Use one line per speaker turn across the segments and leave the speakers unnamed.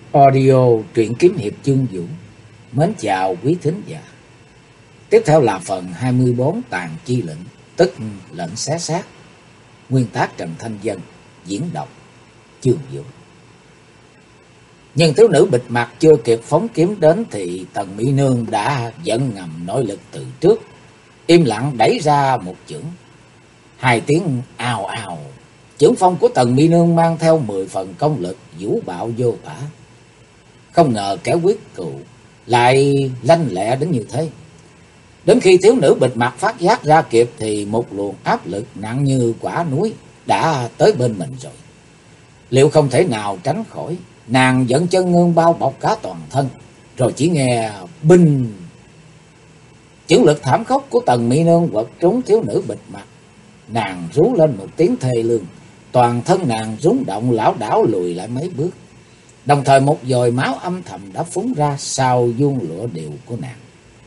Audio truyện kiếm hiệp chương vũ. Mến chào quý thính giả. Tiếp theo là phần 24 tàn chi lệnh, tức lệnh xé xác. Nguyên tác Trần Thanh Dân, diễn đọc chương vũ. Nhưng thiếu nữ bịt mặt chưa kịp phóng kiếm đến thì Tần Mỹ Nương đã dẫn ngầm nội lực từ trước, im lặng đẩy ra một chưởng. Hai tiếng ào ào, chưởng phong của Tần Mỹ Nương mang theo 10 phần công lực vũ bạo vô tả. Không ngờ kẻ quyết cừu lại lanh lẹ đến như thế. Đến khi thiếu nữ bịt mặt phát giác ra kịp thì một luồng áp lực nặng như quả núi đã tới bên mình rồi. Liệu không thể nào tránh khỏi, nàng dẫn chân ngưng bao bọc cả toàn thân, rồi chỉ nghe binh. Chưởng lực thảm khốc của Tần Mỹ Nương quật trúng thiếu nữ bịt mặt. Nàng rú lên một tiếng thê lương, toàn thân nàng rúng động lảo đảo lùi lại mấy bước. Đồng thời một dòi máu âm thầm đã phúng ra sau vuông lụa điều của nàng.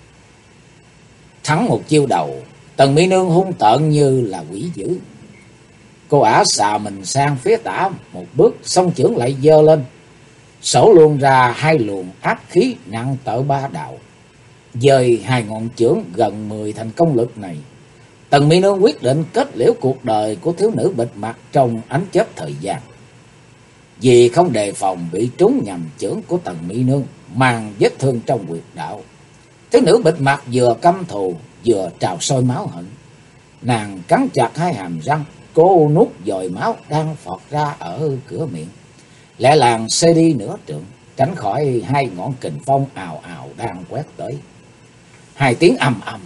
Thắng một chiêu đầu, Tần Mỹ Nương hung tợn như là quỷ dữ. Cô ả xà mình sang phía tả một bước, song chưởng lại giơ lên, sổ luôn ra hai luồng áp khí nặng tợ ba đạo. Dời hai ngọn chưởng gần 10 thành công lực này, Tần Mỹ Nương quyết định kết liễu cuộc đời của thiếu nữ bịt mặt trong ánh chớp thời gian. Vì không đề phòng bị trúng nhầm chưởng của Tần Mỹ Nương mang vết thương trong huyệt đạo, thiếu nữ bịt mặt vừa căm thù vừa trào sôi máu hận. Nàng cắn chặt hai hàm răng, cố nuốt dòi máu đang phọt ra ở cửa miệng, lẹ làng xê đi nửa trượng, tránh khỏi hai ngọn kình phong ào ào đang quét tới. Hai tiếng ầm ầm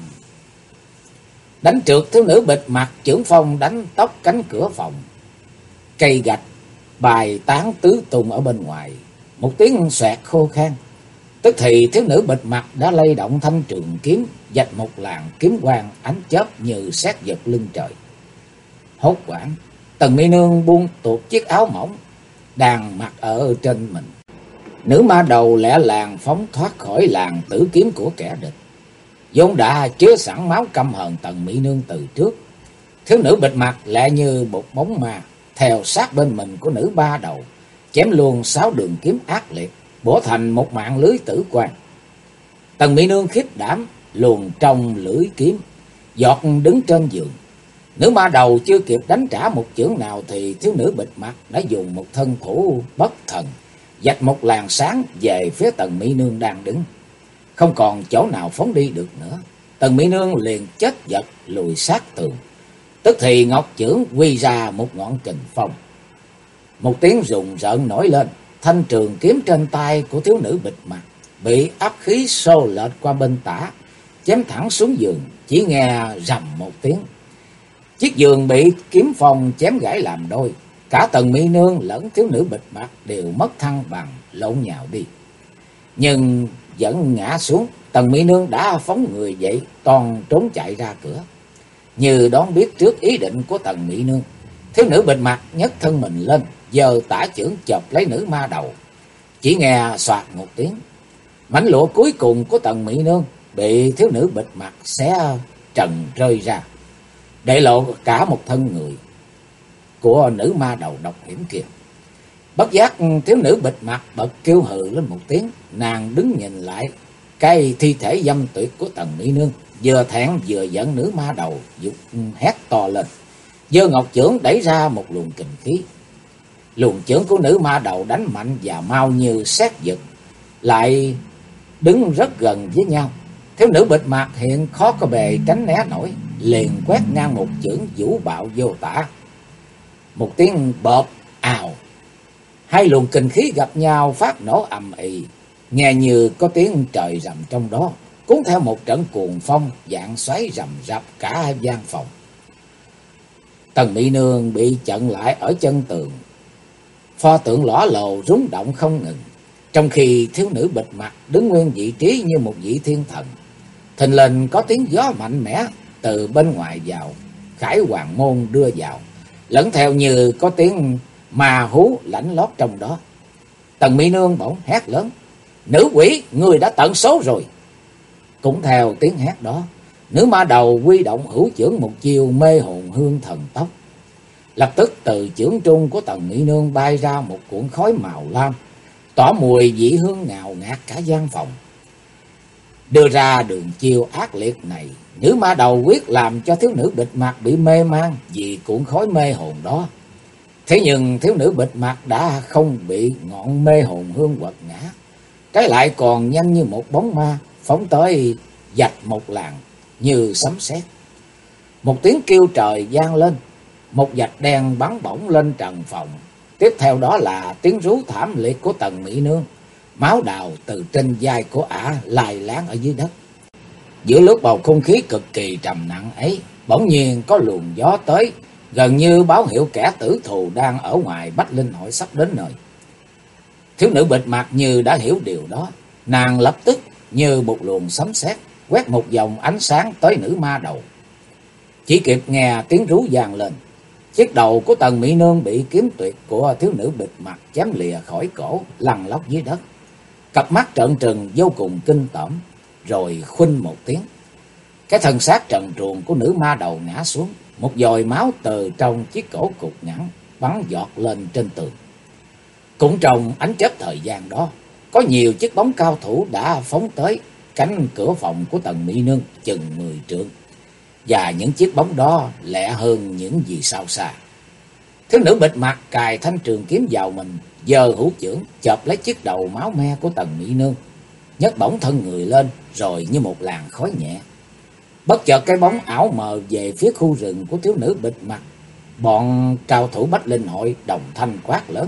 đánh trượt thiếu nữ bịt mặt, chưởng phong đánh tóc cánh cửa phòng. Cây gạch bài tán tứ tung ở bên ngoài, một tiếng xoẹt khô khan. Tức thì thiếu nữ bịt mặt đã lay động thanh trường kiếm, vạch một làn kiếm quang ánh chớp như sét giật lưng trời. Hốt hoảng, Tần Mỹ Nương buông tuột chiếc áo mỏng đang mặc ở trên mình. Nữ ma đầu lẹ làng phóng thoát khỏi làn tử kiếm của kẻ địch, vốn đã chứa sẵn máu căm hờn Tần Mỹ Nương từ trước. Thiếu nữ bịt mặt lẹ như một bóng ma theo sát bên mình của nữ ba đầu, chém luôn 6 đường kiếm ác liệt, bổ thành một mạng lưới tử quang. Tần Mỹ Nương khiếp đảm luồn trong lưỡi kiếm, giọt đứng trên giường. Nữ ma đầu chưa kịp đánh trả một chưởng nào thì thiếu nữ bịt mặt đã dùng một thân thủ bất thần, vạch một làn sáng về phía Tần Mỹ Nương đang đứng. Không còn chỗ nào phóng đi được nữa, Tần Mỹ Nương liền chết giật lùi sát tường. Tức thì ngọc chưởng quy ra một ngọn kình phong. Một tiếng rùng rợn nổi lên, thanh trường kiếm trên tay của thiếu nữ bịt mặt bị áp khí xô lệch qua bên tả, chém thẳng xuống giường. Chỉ nghe rầm một tiếng, chiếc giường bị kiếm phong chém gãy làm đôi. Cả Tần Mỹ Nương lẫn thiếu nữ bịt mặt đều mất thăng bằng, lộn nhào đi. Nhưng vẫn ngã xuống, Tần Mỹ Nương đã phóng người dậy, toàn trốn chạy ra cửa. Như đón biết trước ý định của Tần Mỹ Nương, thiếu nữ bịt mặt nhấc thân mình lên, giơ tả chưởng chộp lấy nữ ma đầu. Chỉ nghe xoạt một tiếng, mảnh lụa cuối cùng của Tần Mỹ Nương bị thiếu nữ bịt mặt xé trần rơi ra, để lộ cả một thân người của nữ ma đầu độc hiểm kia. Bất giác thiếu nữ bịt mặt bật kêu hừ lên một tiếng. Nàng đứng nhìn lại cái thi thể dâm tuyệt của Tần Mỹ Nương, vừa thẹn vừa giận nữ ma đầu, dục hét to lên, giơ ngọc chưởng đẩy ra một luồng kình khí. Luồng chưởng của nữ ma đầu đánh mạnh và mau như sét giật, lại đứng rất gần với nhau. Thiếu nữ bịt mặt hiện khó có bề tránh né nổi, liền quét ngang một chưởng vũ bạo vô tả. Một tiếng bợp ào, hai luồng kình khí gặp nhau phát nổ ầm ĩ, nghe như có tiếng trời rầm trong đó, cuốn theo một trận cuồng phong dạng xoáy rầm rập cả gian phòng. Tần Mỹ Nương bị chặn lại ở chân tường, pho tượng lõa lồ rúng động không ngừng, trong khi thiếu nữ bịt mặt đứng nguyên vị trí như một vị thiên thần. Thình lình có tiếng gió mạnh mẽ từ bên ngoài vào, khải hoàng môn đưa vào, lẫn theo như có tiếng ma hú lãnh lót trong đó. Tần Mỹ Nương bỗng hét lớn, nữ quỷ, ngươi đã tận số rồi. Cũng theo tiếng hét đó, nữ ma đầu huy động hữu chưởng một chiêu mê hồn hương thần tốc. Lập tức từ chưởng trung của Tần Mỹ Nương bay ra một cuộn khói màu lam, tỏa mùi vị hương ngào ngạt cả gian phòng. Đưa ra đường chiêu ác liệt này, nữ ma đầu quyết làm cho thiếu nữ bịt mặt bị mê man vì cuộn khói mê hồn đó. Thế nhưng thiếu nữ bịt mặt đã không bị ngọn mê hồn hương quật ngã, trái lại còn nhanh như một bóng ma phóng tới vạch một làng như sấm sét. Một tiếng kêu trời vang lên, một vạch đen bắn bổng lên trần phòng. Tiếp theo đó là tiếng rú thảm liệt của Tần Mỹ Nương, máu đào từ trên vai của ả lai láng ở dưới đất. Giữa lúc bầu không khí cực kỳ trầm nặng ấy, bỗng nhiên có luồng gió tới, gần như báo hiệu kẻ tử thù đang ở ngoài Bách Linh Hội sắp đến nơi. Thiếu nữ bịt mặt như đã hiểu điều đó, nàng lập tức như một luồng sấm sét quét một vòng ánh sáng tới nữ ma đầu. Chỉ kịp nghe tiếng rú vang lên, chiếc đầu của Tần Mỹ Nương bị kiếm tuyệt của thiếu nữ bịt mặt chém lìa khỏi cổ, lăn lóc dưới đất. Cặp mắt trợn trừng vô cùng kinh tởm, rồi khuynh một tiếng, cái thân xác trần truồng của nữ ma đầu ngã xuống, một dòi máu từ trong chiếc cổ cục ngắn bắn giọt lên trên tường. Cũng trong ánh chớp thời gian đó, có nhiều chiếc bóng cao thủ đã phóng tới cánh cửa phòng của Tần Mỹ Nương chừng 10 trượng, và những chiếc bóng đó lẹ hơn những gì sao xa. Thiếu nữ bịt mặt cài thanh trường kiếm vào mình, giơ hữu chưởng chộp lấy chiếc đầu máu me của Tần Mỹ Nương, nhấc bổng thân người lên, rồi như một làn khói nhẹ, bất chợt cái bóng ảo mờ về phía khu rừng của thiếu nữ bịt mặt. Bọn cao thủ Bách Linh Hội đồng thanh quát lớn: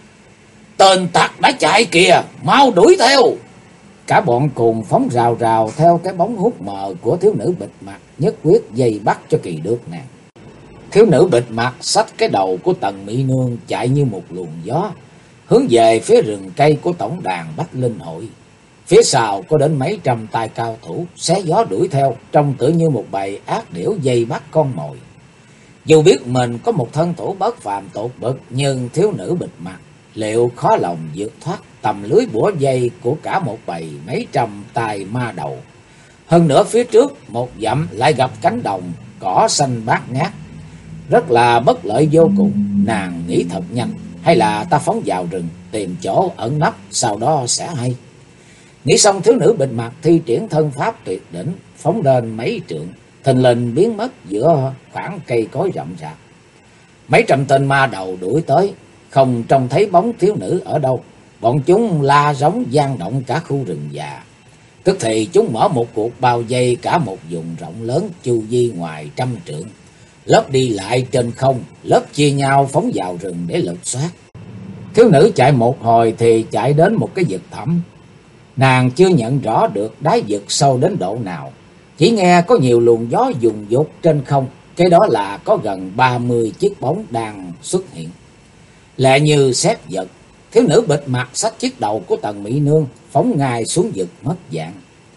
"Tên tặc đã chạy kìa, mau đuổi theo!" Cả bọn cùng phóng rào rào theo cái bóng hút mờ của thiếu nữ bịt mặt, nhất quyết dây bắt cho kỳ được nàng. Thiếu nữ bịt mặt xách cái đầu của Tần Mỹ Nương chạy như một luồng gió, hướng về phía rừng cây của tổng đàn Bách Linh Hội. Phía sau có đến mấy trăm tay cao thủ xé gió đuổi theo, trông tựa như một bầy ác điểu dây bắt con mồi. Dù biết mình có một thân thủ bất phàm tột bậc, nhưng thiếu nữ bịt mặt liệu khó lòng vượt thoát tầm lưới bủa dây của cả một bầy mấy trăm tay ma đầu. Hơn nữa phía trước một dặm lại gặp cánh đồng cỏ xanh bát ngát, rất là bất lợi vô cùng. Nàng nghĩ thật nhanh, hay là ta phóng vào rừng tìm chỗ ẩn nấp, sau đó sẽ hay. Nghĩ xong, thiếu nữ bịt mặt thi triển thân pháp tuyệt đỉnh, phóng lên mấy trượng, thình lình biến mất giữa khoảng cây cối rậm rạp. Mấy trăm tên ma đầu đuổi tới, không trông thấy bóng thiếu nữ ở đâu. Bọn chúng la rống vang động cả khu rừng già. Tức thì chúng mở một cuộc bao vây cả một vùng rộng lớn chu vi ngoài 100 trượng. Lớp đi lại trên không, lớp chia nhau phóng vào rừng để lục soát. Thiếu nữ chạy một hồi thì chạy đến một cái vực thẳm. Nàng chưa nhận rõ được đáy vực sâu đến độ nào, chỉ nghe có nhiều luồng gió dùng dột trên không. Cái đó là có gần 30 chiếc bóng đang xuất hiện. Lẹ như sét giật, thiếu nữ bịt mặt xách chiếc đầu của Tần Mỹ Nương phóng ngay xuống vực mất dạng.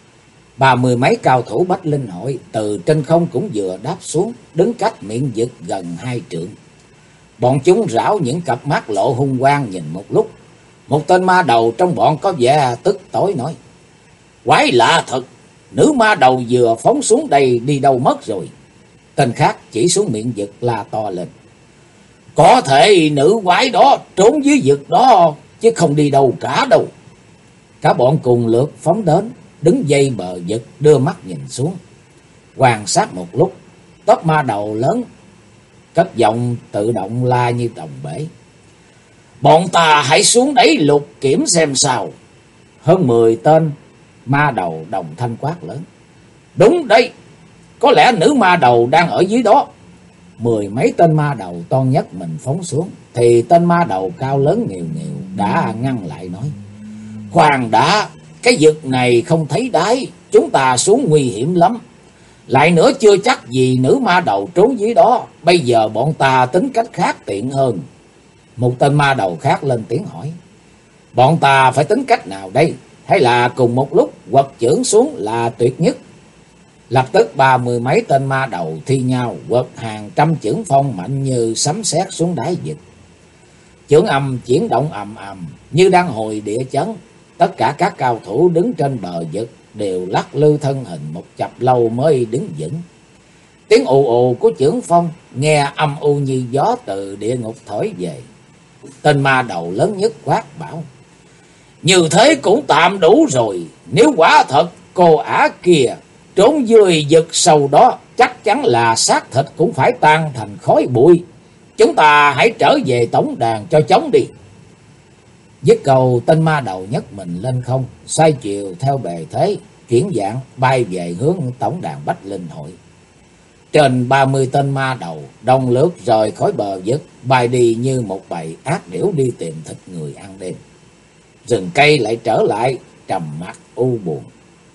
30 mấy cao thủ Bách Linh Hội từ trên không cũng vừa đáp xuống, đứng cách miệng vực gần 2 trượng. Bọn chúng rảo những cặp mắt lộ hung quang nhìn một lúc. Một tên ma đầu trong bọn có vẻ tức tối nói: "Quái lạ thật, nữ ma đầu vừa phóng xuống đây đi đâu mất rồi?" Tên khác chỉ xuống miệng vực la to lên: "Có thể nữ quái đó trốn dưới vực đó, chứ không đi đâu cả đâu." Cả bọn cùng lượt phóng đến, đứng dây bờ vực, đưa mắt nhìn xuống, quan sát một lúc. Tóc ma đầu lớn cất giọng tự động la như đồng bể: "Bọn ta hãy xuống đấy lục kiểm xem sao." Hơn 10 tên ma đầu đồng thanh quát lớn: "Đúng đấy, có lẽ nữ ma đầu đang ở dưới đó." 10 mấy tên ma đầu toan nhất mình phóng xuống, thì tên ma đầu cao lớn nghèo nghèo đã ngăn lại nói: "Khoan đã, cái vực này không thấy đáy, chúng ta xuống nguy hiểm lắm. Lại nữa chưa chắc gì nữ ma đầu trốn dưới đó, bây giờ bọn ta tính cách khác tiện hơn." Một tên ma đầu khác lên tiếng hỏi: "Bọn ta phải tính cách nào đây? Hay là cùng một lúc quật chưởng xuống là tuyệt nhất?" Lập tức 30 mấy tên ma đầu thi nhau quật hàng trăm chưởng phong mạnh như sấm sét xuống đáy vực. Chưởng âm chuyển động ầm ầm như đang hồi địa chấn. Tất cả các cao thủ đứng trên bờ vực đều lắc lư thân hình một chập lâu mới đứng vững. Tiếng ù ù của chưởng phong nghe âm u như gió từ địa ngục thổi về. Tên ma đầu lớn nhất quát bảo: Như thế cũng tạm đủ rồi. Nếu quả thật cô ả kia trốn dưới vực sâu đó, chắc chắn là xác thịt cũng phải tan thành khói bụi. Chúng ta hãy trở về tổng đàn cho chóng đi. Dứt câu, tên ma đầu nhấc mình lên không, xoay chiều theo bề thế, chuyển dạng bay về hướng tổng đàn Bách Linh Hội. Trên 30 tên ma đầu đồng lướt rời khỏi bờ vực, bay đi như một bầy ác điểu đi tìm thịt người ăn đêm. Rừng cây lại trở lại trầm mặc u buồn.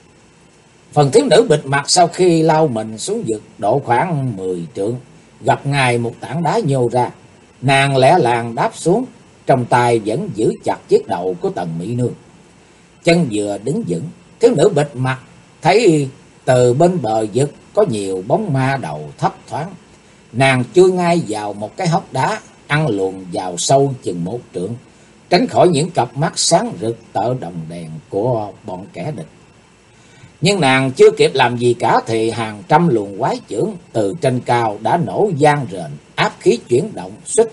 Phần thiếu nữ bịt mặt sau khi lao mình xuống vực độ khoảng 10 trượng, gặp ngay một tảng đá nhô ra. Nàng lẻ làng đáp xuống, trong tay vẫn giữ chặt chiếc đầu của Tần Mỹ Nương. Chân vừa đứng vững, thiếu nữ bịt mặt thấy từ bên bờ vực có nhiều bóng ma đầu thấp thoáng. Nàng chui ngay vào một cái hốc đá, ăn luồn vào sâu chừng 1 trượng, tránh khỏi những cặp mắt sáng rực tợ đồng đèn của bọn kẻ địch. Nhưng nàng chưa kịp làm gì cả thì hàng trăm luồng quái chưởng từ trên cao đã nổ vang rền, áp khí chuyển động, suýt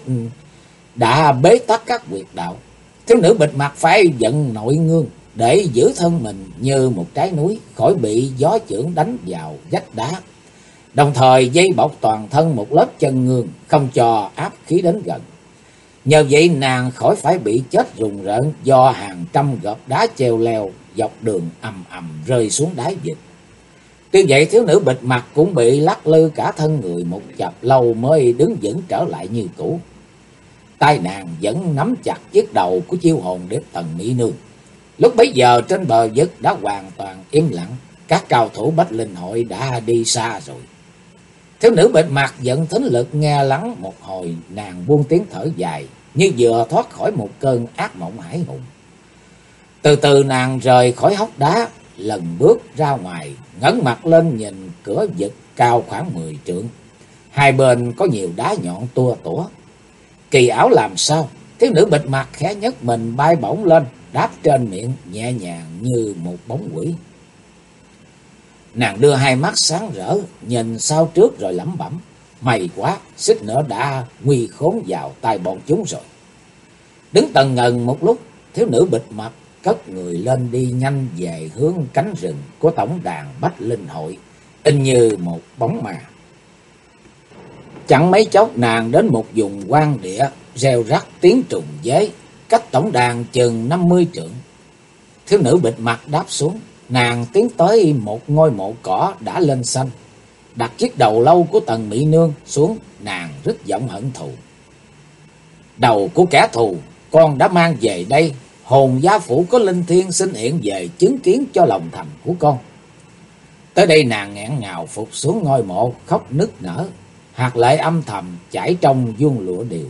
đã bế tắc các huyệt đạo. Thiếu nữ bịt mặt phải vận nội ngương để giữ thân mình như một trái núi khỏi bị gió chưởng đánh vào vách đá, đồng thời dây bọc toàn thân một lớp chân ngương, không cho áp khí đến gần. Nhờ vậy nàng khỏi phải bị chết rùng rợn do hàng trăm gợp đá treo leo dọc đường ầm ầm rơi xuống đáy vực. Tuy vậy thiếu nữ bịt mặt cũng bị lắc lư cả thân người một chập lâu mới đứng vững trở lại như cũ. Tay nàng vẫn nắm chặt chiếc đầu của chiêu hồn điệp Tần Mỹ Nương. Lúc bấy giờ trên bờ vực đã hoàn toàn im lặng, các cao thủ Bách Linh Hội đã đi xa rồi. Thiếu nữ bịt mặt dẫn thính lực nghe lắng một hồi, nàng buông tiếng thở dài như vừa thoát khỏi một cơn ác mộng hải hùng. Từ từ nàng rời khỏi hốc đá, lần bước ra ngoài, ngẩng mặt lên nhìn cửa vực cao khoảng 10 trượng. Hai bên có nhiều đá nhọn tua tủa. Kỳ ảo làm sao, thiếu nữ bịt mặt khẽ nhấc mình bay bổng lên, đáp trên miệng nhẹ nhàng như một bóng quỷ. Nàng đưa hai mắt sáng rỡ, nhìn sau trước rồi lẩm bẩm: may quá, xích nữa đã nguy khốn vào tay bọn chúng rồi. Đứng tần ngần một lúc, thiếu nữ bịt mặt cất người lên đi nhanh về hướng cánh rừng của tổng đàn Bách Linh Hội, in như một bóng ma. Chẳng mấy chốc nàng đến một vùng hoang địa, reo rắc tiếng trùng dế, cách tổng đàn chừng 50 trượng. Thiếu nữ bịt mặt đáp xuống, nàng tiến tới một ngôi mộ cỏ đã lên xanh, đặt chiếc đầu lâu của Tần Mỹ Nương xuống, nàng rít giọng hận thù: đầu của kẻ thù con đã mang về đây, hồn gia phủ có linh thiêng xin hiện về chứng kiến cho lòng thành của con. Tới đây nàng nghẹn ngào phục xuống ngôi mộ, khóc nức nở, hạt lệ âm thầm chảy trong vuông lụa điều.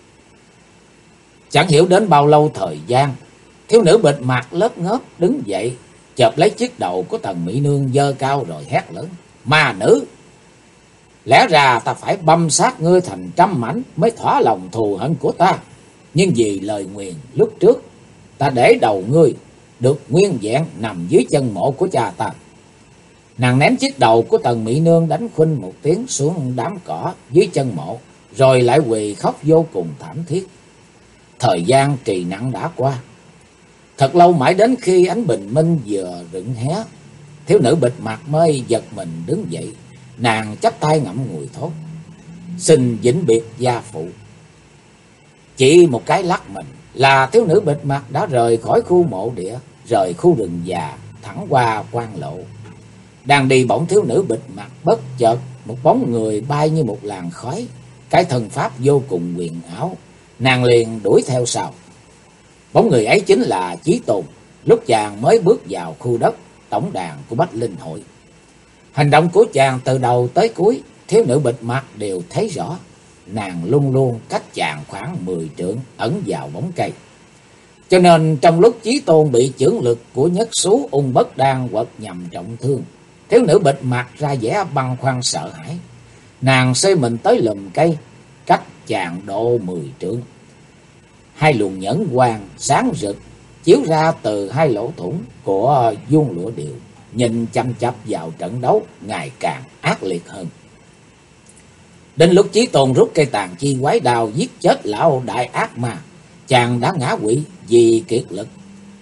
Chẳng hiểu đến bao lâu thời gian, thiếu nữ bịt mặt lớp ngớp đứng dậy, chộp lấy chiếc đầu của Tần Mỹ Nương giơ cao rồi hét lớn: ma nữ, lẽ ra ta phải băm xác ngươi thành trăm mảnh mới thỏa lòng thù hận của ta, nhưng vì lời nguyền lúc trước, ta để đầu ngươi được nguyên vẹn nằm dưới chân mộ của cha ta. Nàng ném chiếc đầu của Tần Mỹ Nương đánh khuynh một tiếng xuống đám cỏ dưới chân mộ, rồi lại quỳ khóc vô cùng thảm thiết. Thời gian trì nặng đã qua. Thật lâu mãi đến khi ánh bình minh vừa rựng hé, thiếu nữ bịt mặt mới giật mình đứng dậy. Nàng chắp tay ngậm ngùi thốt: xin vĩnh biệt gia phụ. Chỉ một cái lắc mình là thiếu nữ bịt mặt đã rời khỏi khu mộ địa, rời khu rừng già, thẳng qua quan lộ. Đang đi bỗng thiếu nữ bịt mặt bất chợt một bóng người bay như một làn khói, cái thân pháp vô cùng huyền ảo. Nàng liền đuổi theo sau. Bóng người ấy chính là Chí Tôn, lúc chàng mới bước vào khu đất tổng đàn của Bách Linh Hội. Hành động của chàng từ đầu tới cuối, thiếu nữ bịt mặt đều thấy rõ. Nàng luôn luôn cách chàng khoảng 10 trượng, ẩn vào bóng cây. Cho nên trong lúc Chí Tôn bị chưởng lực của nhất xú ung bất đan quật nhằm trọng thương, thiếu nữ bịt mặt ra vẻ băn khoăn sợ hãi. Nàng xơi mình tới lùm cây, cách chàng độ 10 trượng. Hai luồng nhẫn quang sáng rực chiếu ra từ hai lỗ thủng của vuông lụa điều, nhìn chăm chăm vào trận đấu ngày càng ác liệt hơn. Đến lúc Chí Tôn rút cây tàn chi quái đao giết chết lão đại ác ma, chàng đã ngã quỵ vì kiệt lực.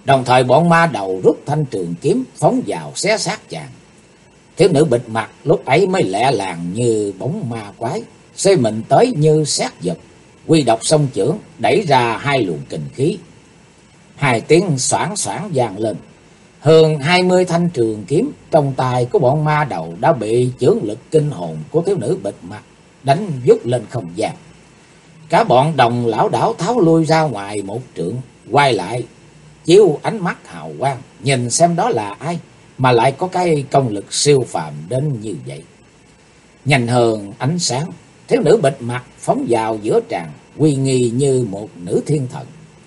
Đồng thời bọn ma đầu rút thanh trường kiếm phóng vào xé xác chàng. Thiếu nữ bịt mặt lúc ấy mới lẹ làng như bóng ma quái, xoay mình tới như xét giật, quy độc song chưởng đẩy ra hai luồng kình khí. Hai tiếng xoảng xoảng vang lên, hơn 20 thanh trường kiếm trong tay của bọn ma đầu đã bị chưởng lực kinh hồn của thiếu nữ bịt mặt đánh vút lên không gian. Cả bọn đồng lảo đảo tháo lui ra ngoài một trượng, quay lại chiếu ánh mắt hào quang nhìn xem đó là ai mà lại có cái công lực siêu phàm đến như vậy. Nhanh hơn ánh sáng, thiếu nữ bịt mặt phóng vào giữa tràng, uy nghi như một nữ thiên thần.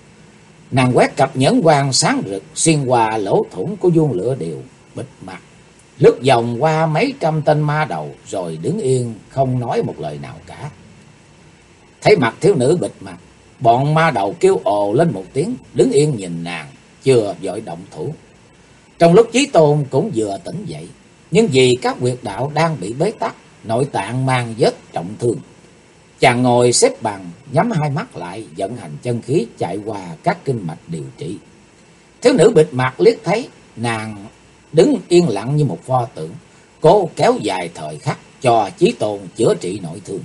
Nàng quét cặp nhẫn quang sáng rực xuyên qua lỗ thủng của vuông lửa điều bịt mặt, lướt vòng qua mấy trăm tên ma đầu rồi đứng yên không nói một lời nào cả. Thấy mặt thiếu nữ bịt mặt, bọn ma đầu kêu ồ lên một tiếng, đứng yên nhìn nàng, chưa vội động thủ. Trong lúc Chí Tôn cũng vừa tỉnh dậy, nhưng vì các huyệt đạo đang bị bế tắc, nội tạng mang vết trọng thương, chàng ngồi xếp bằng, nhắm hai mắt lại, vận hành chân khí chạy qua các kinh mạch điều trị. Thiếu nữ bịt mặt liếc thấy nàng đứng yên lặng như một pho tượng, cố kéo dài thời khắc cho Chí Tôn chữa trị nội thương.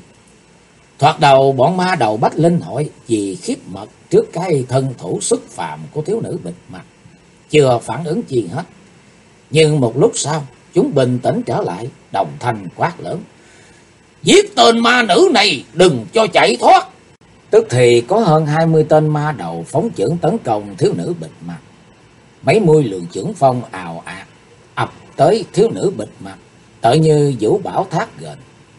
Thoạt đầu bọn ma đầu Bách Linh Hội vì khiếp mật trước cái thân thủ xuất phàm của thiếu nữ bịt mặt, chưa phản ứng chi hết. Nhưng một lúc sau, chúng bình tĩnh trở lại, đồng thanh quát lớn: "Giết tên ma nữ này, đừng cho chạy thoát!" Tức thì có hơn 20 tên ma đầu phóng chưởng tấn công thiếu nữ bịt mặt. Mấy mươi lượng chưởng phong ào ạt ập tới thiếu nữ bịt mặt, tựa như vũ bão thác gền.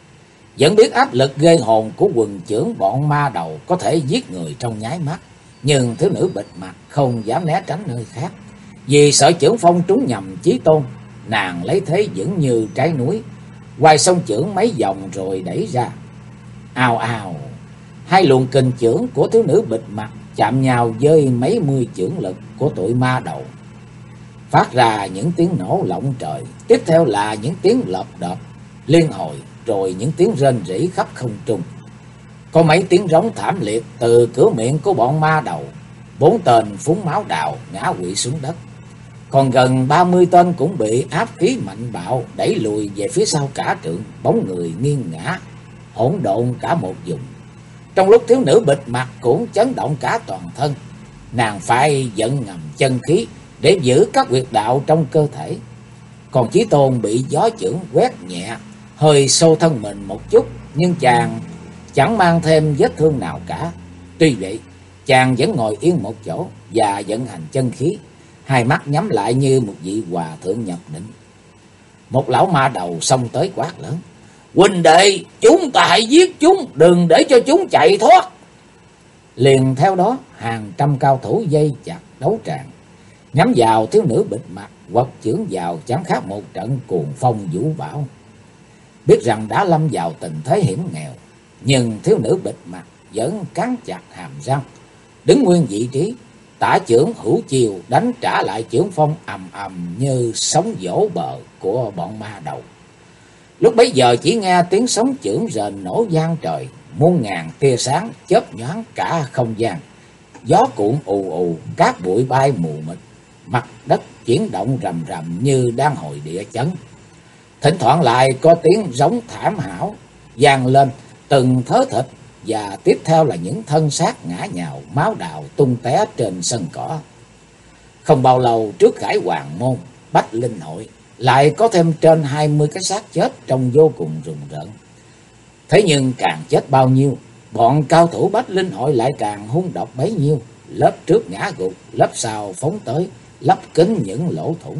Vẫn biết áp lực ghê hồn của quần chưởng bọn ma đầu có thể giết người trong nháy mắt, nhưng thiếu nữ bịt mặt không dám né tránh nơi khác, vì sợ chưởng phong trúng nhầm Chí Tôn. Nàng lấy thế vững như trái núi, quay song chưởng mấy vòng rồi đẩy ra. Ào ào, hai luồng kình chưởng của thiếu nữ bịt mặt chạm nhau với mấy mươi chưởng lực của tụi ma đầu, phát ra những tiếng nổ lộng trời. Tiếp theo là những tiếng lợp đợp liên hồi, rồi những tiếng rên rỉ khắp không trung. Có mấy tiếng rống thảm liệt từ cửa miệng của bọn ma đầu. 4 tên phúng máu đào ngã quỵ xuống đất, còn gần 30 tên cũng bị áp khí mạnh bạo đẩy lùi về phía sau cả trượng, bóng người nghiêng ngã hỗn độn cả một vùng. Trong lúc thiếu nữ bịt mặt cũng chấn động cả toàn thân, nàng phải vận ngầm chân khí để giữ các huyệt đạo trong cơ thể. Còn Chí Tôn bị gió chưởng quét nhẹ, hơi sâu thân mình một chút, nhưng chàng chẳng mang thêm vết thương nào cả. Tuy vậy, chàng vẫn ngồi yên một chỗ và vận hành chân khí, hai mắt nhắm lại như một vị hòa thượng nhập định. Một lão ma đầu xông tới quát lớn: "Huynh đệ, chúng ta hãy giết chúng, đừng để cho chúng chạy thoát!" Liền theo đó, hàng trăm cao thủ dây chặt đấu tràng, nhắm vào thiếu nữ bịt mặt, quật chưởng vào chẳng khác một trận cuồng phong vũ bão. Biết rằng đã lâm vào tình thế hiểm nghèo, nhưng thiếu nữ bịt mặt vẫn cắn chặt hàm răng, đứng nguyên vị trí, tả chưởng hữu chiều đánh trả lại chưởng phong ầm ầm như sóng vỗ bờ của bọn ma đầu. Lúc bấy giờ chỉ nghe tiếng sóng chưởng rền nổ vang trời, muôn ngàn tia sáng chớp nhoáng cả không gian. Gió cuộn ù ù, cát bụi bay mù mịt, mặt đất chuyển động rầm rầm như đang hồi địa chấn. Thỉnh thoảng lại có tiếng rống thảm hảo vang lên từng thớ thịt, và tiếp theo là những thân xác ngã nhào, máu đào tung té trên sân cỏ. Không bao lâu trước Khải Hoàng môn Bách Linh Hội lại có thêm trên 20 cái xác chết trông vô cùng rùng rợn. Thế nhưng càng chết bao nhiêu, bọn cao thủ Bách Linh Hội lại càng hung độc bấy nhiêu. Lớp trước ngã gục, lớp sau phóng tới, lấp kín những lỗ thủng.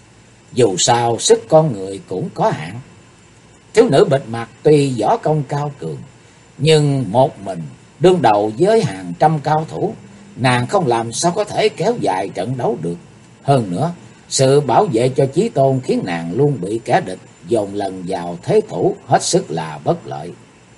Dù sao sức con người cũng có hạn. Thiếu nữ bịt mặt tuy võ công cao cường, nhưng một mình đương đầu với hàng trăm cao thủ, nàng không làm sao có thể kéo dài trận đấu được. Hơn nữa, sự bảo vệ cho Chí Tôn khiến nàng luôn bị kẻ địch dồn lần vào thế thủ, hết sức là bất lợi.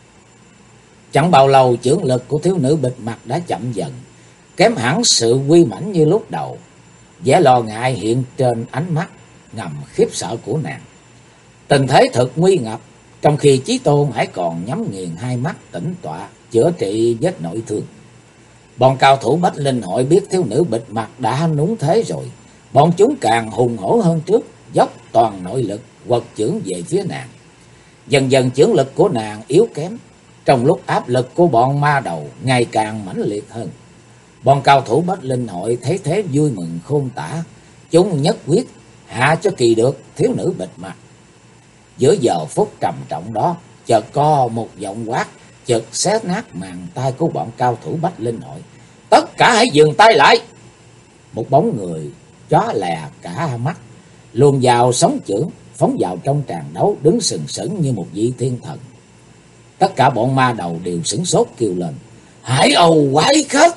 Chẳng bao lâu chưởng lực của thiếu nữ bịt mặt đã chậm dần, kém hẳn sự uy mãnh như lúc đầu. Vẻ lo ngại hiện trên ánh mắt ngầm khiếp sợ của nàng. Tình thế thật nguy ngập, trong khi Chí Tôn hãy còn nhắm nghiền hai mắt tĩnh tọa chữa trị vết nội thương. Bọn cao thủ Bách Linh Hội biết thiếu nữ bịt mặt đã núng thế rồi, bọn chúng càng hùng hổ hơn trước, dốc toàn nội lực quật chưởng về phía nàng. Dần dần chưởng lực của nàng yếu kém, trong lúc áp lực của bọn ma đầu ngày càng mãnh liệt hơn. Bọn cao thủ Bách Linh Hội thấy thế vui mừng khôn tả, chúng nhất quyết hạ cho kỳ được thiếu nữ bịt mặt. Giữa giờ phút trầm trọng đó, chợt có một giọng quát chợt xé nát màn tai của bọn cao thủ Bách Linh Hội: "Tất cả hãy dừng tay lại!" Một bóng người chóa lè cả mắt luồn vào sóng chưởng, phóng vào trong tràng đấu, đứng sừng sững như một vị thiên thần. Tất cả bọn ma đầu đều sửng sốt kêu lên: "Hải Âu quái khách!"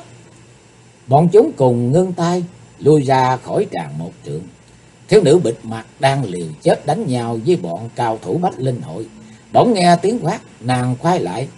Bọn chúng cùng ngưng tay lui ra khỏi tràng một trượng. Thiếu nữ bịt mặt đang liều chết đánh nhau với bọn cao thủ Bách Linh Hội, bỗng nghe tiếng quát, nàng quay lại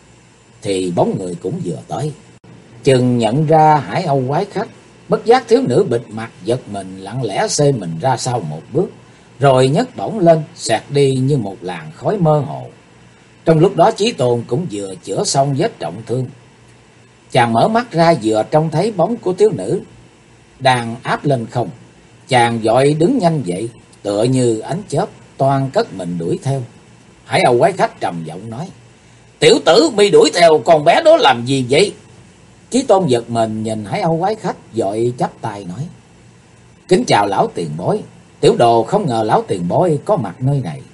thì bóng người cũng vừa tới. Chừng nhận ra Hải Âu quái khách, bất giác thiếu nữ bịt mặt giật mình, lặng lẽ xê mình ra sau một bước, rồi nhấc bổng lên xẹt đi như một làn khói mơ hồ. Trong lúc đó Chí Tôn cũng vừa chữa xong vết trọng thương. Chàng mở mắt ra vừa trông thấy bóng của thiếu nữ đang áp lên không. Chàng vội đứng nhanh dậy, tựa như ánh chớp toan cất mình đuổi theo. Hải Âu quái khách trầm giọng nói: "Tiểu tử, mi đuổi theo con bé đó làm gì vậy?" Chí Tôn giật mình nhìn Hải Âu quái khách, vội chắp tay nói: "Kính chào lão tiền bối, tiểu đồ không ngờ lão tiền bối có mặt nơi này."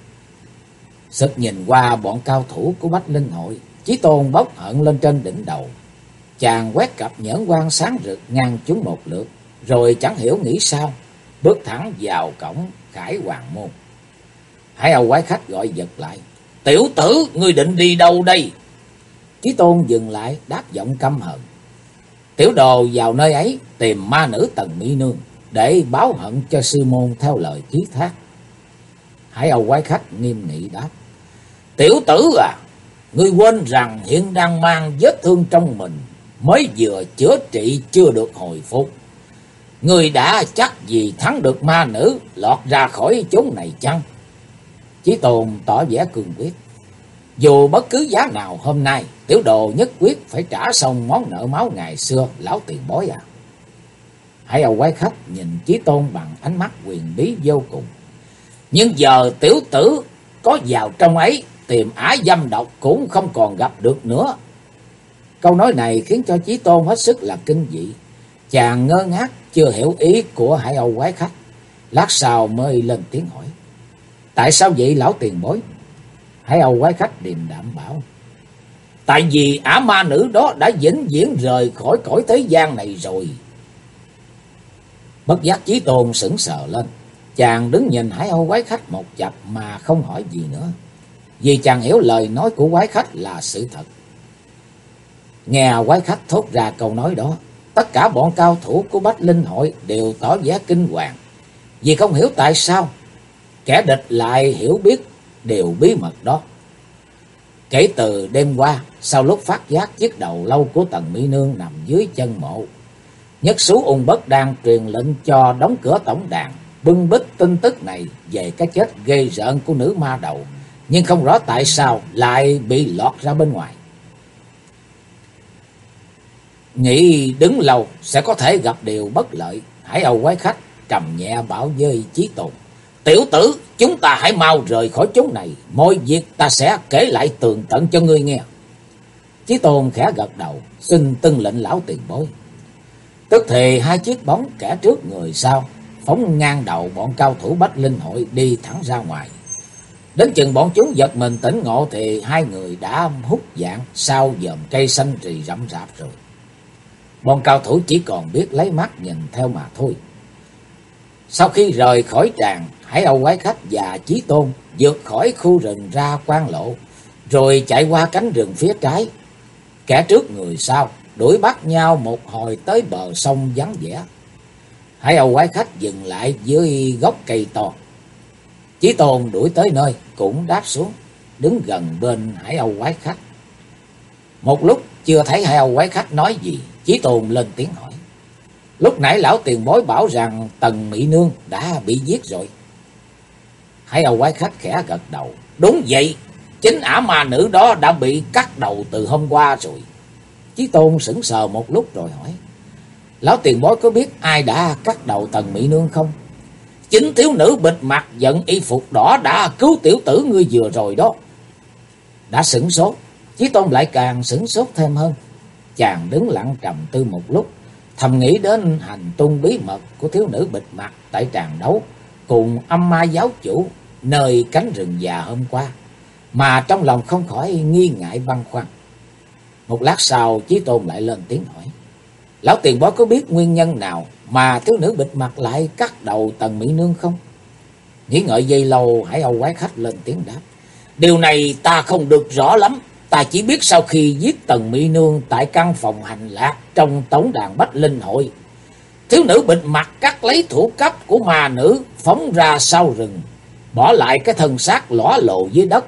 Sực nhìn qua bọn cao thủ của Bách Linh Hội, Chí Tôn bốc hận lên trên đỉnh đầu. Chàng quét cặp nhẫn quang sáng rực ngang chúng một lượt, rồi chẳng hiểu nghĩ sao, bước thẳng vào cổng Khải Hoàng môn. Hải Âu quái khách gọi giật lại: "Tiểu tử, ngươi định đi đâu đây?" Chí Tôn dừng lại đáp giọng căm hờn: "Tiểu đồ vào nơi ấy tìm ma nữ Tần Mỹ Nương để báo hận cho sư môn theo lời ký thác." Hải Âu quái khách nghiêm nghị đáp: "Tiểu tử à, ngươi quên rằng hiện đang mang vết thương trong mình, mới vừa chữa trị chưa được hồi phục. Ngươi đã chắc gì thắng được ma nữ lọt ra khỏi chốn này chăng?" Chí Tôn tỏ vẻ cương quyết: "Dù bất cứ giá nào, hôm nay tiểu đồ nhất quyết phải trả xong món nợ máu ngày xưa, lão tiền bối à." Hải Âu quái khách nhìn Chí Tôn bằng ánh mắt huyền bí vô cùng: "Nhưng giờ tiểu tử có vào trong ấy tìm ả dâm độc cũng không còn gặp được nữa." Câu nói này khiến cho Chí Tôn hết sức là kinh dị. Chàng ngơ ngác chưa hiểu ý của Hải Âu quái khách, lát sau mới lên tiếng hỏi: "Tại sao vậy lão tiền bối?" Hải Âu quái khách điềm đạm bảo: "Tại vì ả ma nữ đó đã vĩnh viễn rời khỏi cõi thế gian này rồi." Bất giác Chí Tôn sững sờ lên. Chàng đứng nhìn Hải Âu quái khách một chập mà không hỏi gì nữa, vì chàng hiểu lời nói của quái khách là sự thật. Nghe quái khách thốt ra câu nói đó, tất cả bọn cao thủ của Bách Linh Hội đều tỏ vẻ kinh hoàng, vì không hiểu tại sao kẻ địch lại hiểu biết điều bí mật đó. Kể từ đêm qua, sau lúc phát giác chiếc đầu lâu của Tần Mỹ Nương nằm dưới chân mộ, Nhất Xú Ung Bất đang truyền lệnh cho đóng cửa tổng đàn, bưng bít tin tức này về cái chết ghê rợn của nữ ma đầu, nhưng không rõ tại sao lại bị lọt ra bên ngoài. Nghĩ đứng lâu sẽ có thể gặp điều bất lợi, Hải Âu quái khách trầm nhẹ bảo với Chí Tôn: "Tiểu tử, chúng ta hãy mau rời khỏi chốn này, mọi việc ta sẽ kể lại tường tận cho ngươi nghe." Chí Tôn khẽ gật đầu, xin tuân lệnh lão tiền bối. Tức thì hai chiếc bóng kẻ trước người sau phóng ngang đầu bọn cao thủ Bách Linh Hội đi thẳng ra ngoài. Đến chừng bọn chúng giật mình tỉnh ngộ thì hai người đã hút dạng sau dòm cây xanh rì rậm rạp rồi. Bọn cao thủ chỉ còn biết lấy mắt nhìn theo mà thôi. Sau khi rời khỏi tràng, Hải Âu quái khách và Chí Tôn vượt khỏi khu rừng ra quan lộ, rồi chạy qua cánh rừng phía trái. Kẻ trước người sau đuổi bắt nhau một hồi tới bờ sông vắng vẻ. Hải Âu quái khách dừng lại dưới gốc cây to. Chí Tôn đuổi tới nơi cũng đáp xuống, đứng gần bên Hải Âu quái khách. Một lúc chưa thấy Hải Âu quái khách nói gì, Chí Tôn lên tiếng hỏi: "Lúc nãy lão tiền bối bảo rằng Tần Mỹ Nương đã bị giết rồi." Hải Âu quái khách khẽ gật đầu: "Đúng vậy, chính ả ma nữ đó đã bị cắt đầu từ hôm qua rồi." Chí Tôn sững sờ một lúc rồi hỏi: Lão tiền bối có biết ai đã cắt đầu Tần Mỹ Nương không? Chính thiếu nữ bịt mặt giận y phục đỏ đã cứu tiểu tử ngươi vừa rồi đó. Đã sửng sốt, Chí Tôn lại càng sửng sốt thêm hơn. Chàng đứng lặng trầm tư một lúc, thầm nghĩ đến hành tung bí mật của thiếu nữ bịt mặt tại tràng đấu cùng âm ma giáo chủ nơi cánh rừng già hôm qua, mà trong lòng không khỏi nghi ngại băn khoăn. Một lát sau, Chí Tôn lại lên tiếng hỏi: Lão tiền bối có biết nguyên nhân nào mà thiếu nữ bịt mặt lại cắt đầu Tần Mỹ Nương không? Nghĩ ngợi giây lâu, Hải Âu quái khách lên tiếng đáp: Điều này ta không được rõ lắm. Ta chỉ biết sau khi giết Tần Mỹ Nương tại căn phòng hành lạc trong tổng đàn Bách Linh hội, thiếu nữ bịt mặt cắt lấy thủ cấp của ma nữ phóng ra sau rừng, bỏ lại cái thân xác lõa lộ dưới đất.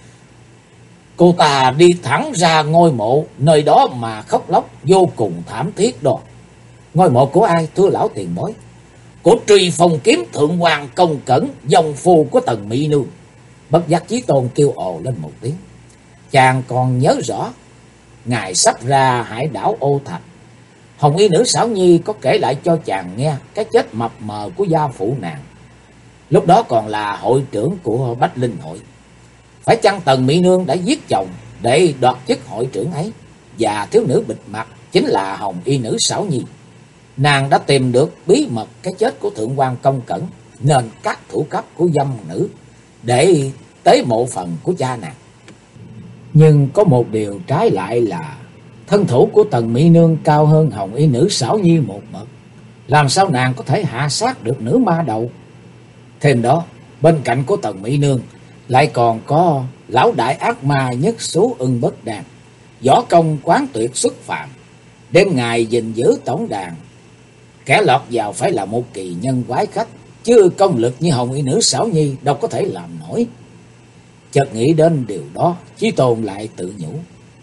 Cô ta đi thẳng ra ngôi mộ nơi đó mà khóc lóc vô cùng thảm thiết đó. Ngôi mộ của ai thưa lão tiền bối? Của Truy Phong Kiếm Thượng Hoàng Công Cẩn, dòng phu của Tần Mỹ Nương. Bất giác Chí Tôn kêu ồ lên một tiếng. Chàng còn nhớ rõ, ngày sắp ra hải đảo Ô Thạch, hồng y nữ Xảo Nhi có kể lại cho chàng nghe cái chết mập mờ của gia phụ nàng. Lúc đó còn là hội trưởng của Bách Linh hội. Phải chăng Tần Mỹ Nương đã giết chồng để đoạt chức hội trưởng ấy, và thiếu nữ bịt mặt chính là hồng y nữ Xảo Nhi? Nàng đã tìm được bí mật cái chết của Thượng Quan Công Cẩn, nên cắt thủ cấp của dâm nữ để tế mộ phần của cha nàng. Nhưng có một điều trái lại là thân thủ của Tần Mỹ Nương cao hơn hồng y nữ Xảo Nhi một bậc. Làm sao nàng có thể hạ sát được nữ ma đầu? Thêm đó, bên cạnh của Tần Mỹ Nương lại còn có lão đại ác ma Nhất Số Ưng Bất Đàn, võ công quán tuyệt xuất phạm, đêm ngày gìn giữ tổng đàn. Kẻ lọt vào phải là một kỳ nhân quái khách, chứ công lực như hồng y nữ Xảo Nhi đâu có thể làm nổi. Chợt nghĩ đến điều đó, Chí Tôn lại tự nhủ: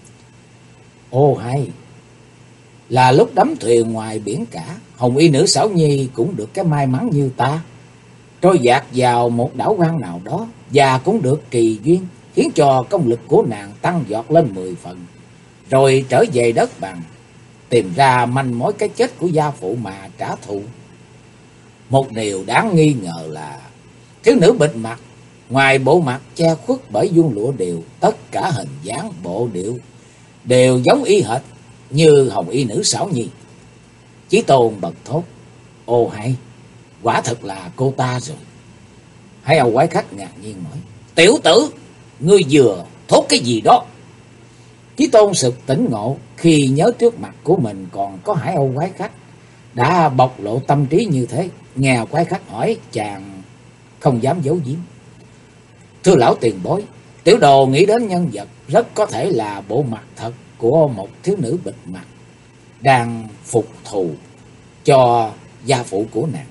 Ô hay, là lúc đắm thuyền ngoài biển cả, hồng y nữ Xảo Nhi cũng được cái may mắn như ta, trôi dạt vào một đảo hoang nào đó, và cũng được kỳ duyên khiến cho công lực của nàng tăng vọt lên 10 phần, rồi trở về đất bằng, tìm ra manh mối cái chết của gia phụ mà trả thù. Một điều đáng nghi ngờ là thiếu nữ bịt mặt, ngoài bộ mặt che khuất bởi vuông lụa đều, tất cả hình dáng bộ điệu đều giống y hệt như hồng y nữ Xảo Nhi. Chí Tôn bật thốt: Ô hay, quả thật là cô ta rồi. Hải Âu quái khách ngạc nhiên nói: Tiểu tử, ngươi vừa thốt cái gì đó? Chí Tôn sực tỉnh ngộ khi nhớ trước mặt của mình còn có Hải Âu quái khách đã bộc lộ tâm trí như thế. Nghe quái khách hỏi, chàng không dám giấu giếm: Thưa lão tiền bối, tiểu đồ nghĩ đến nhân vật rất có thể là bộ mặt thật của một thiếu nữ bịt mặt đang phục thù cho gia phụ của nàng.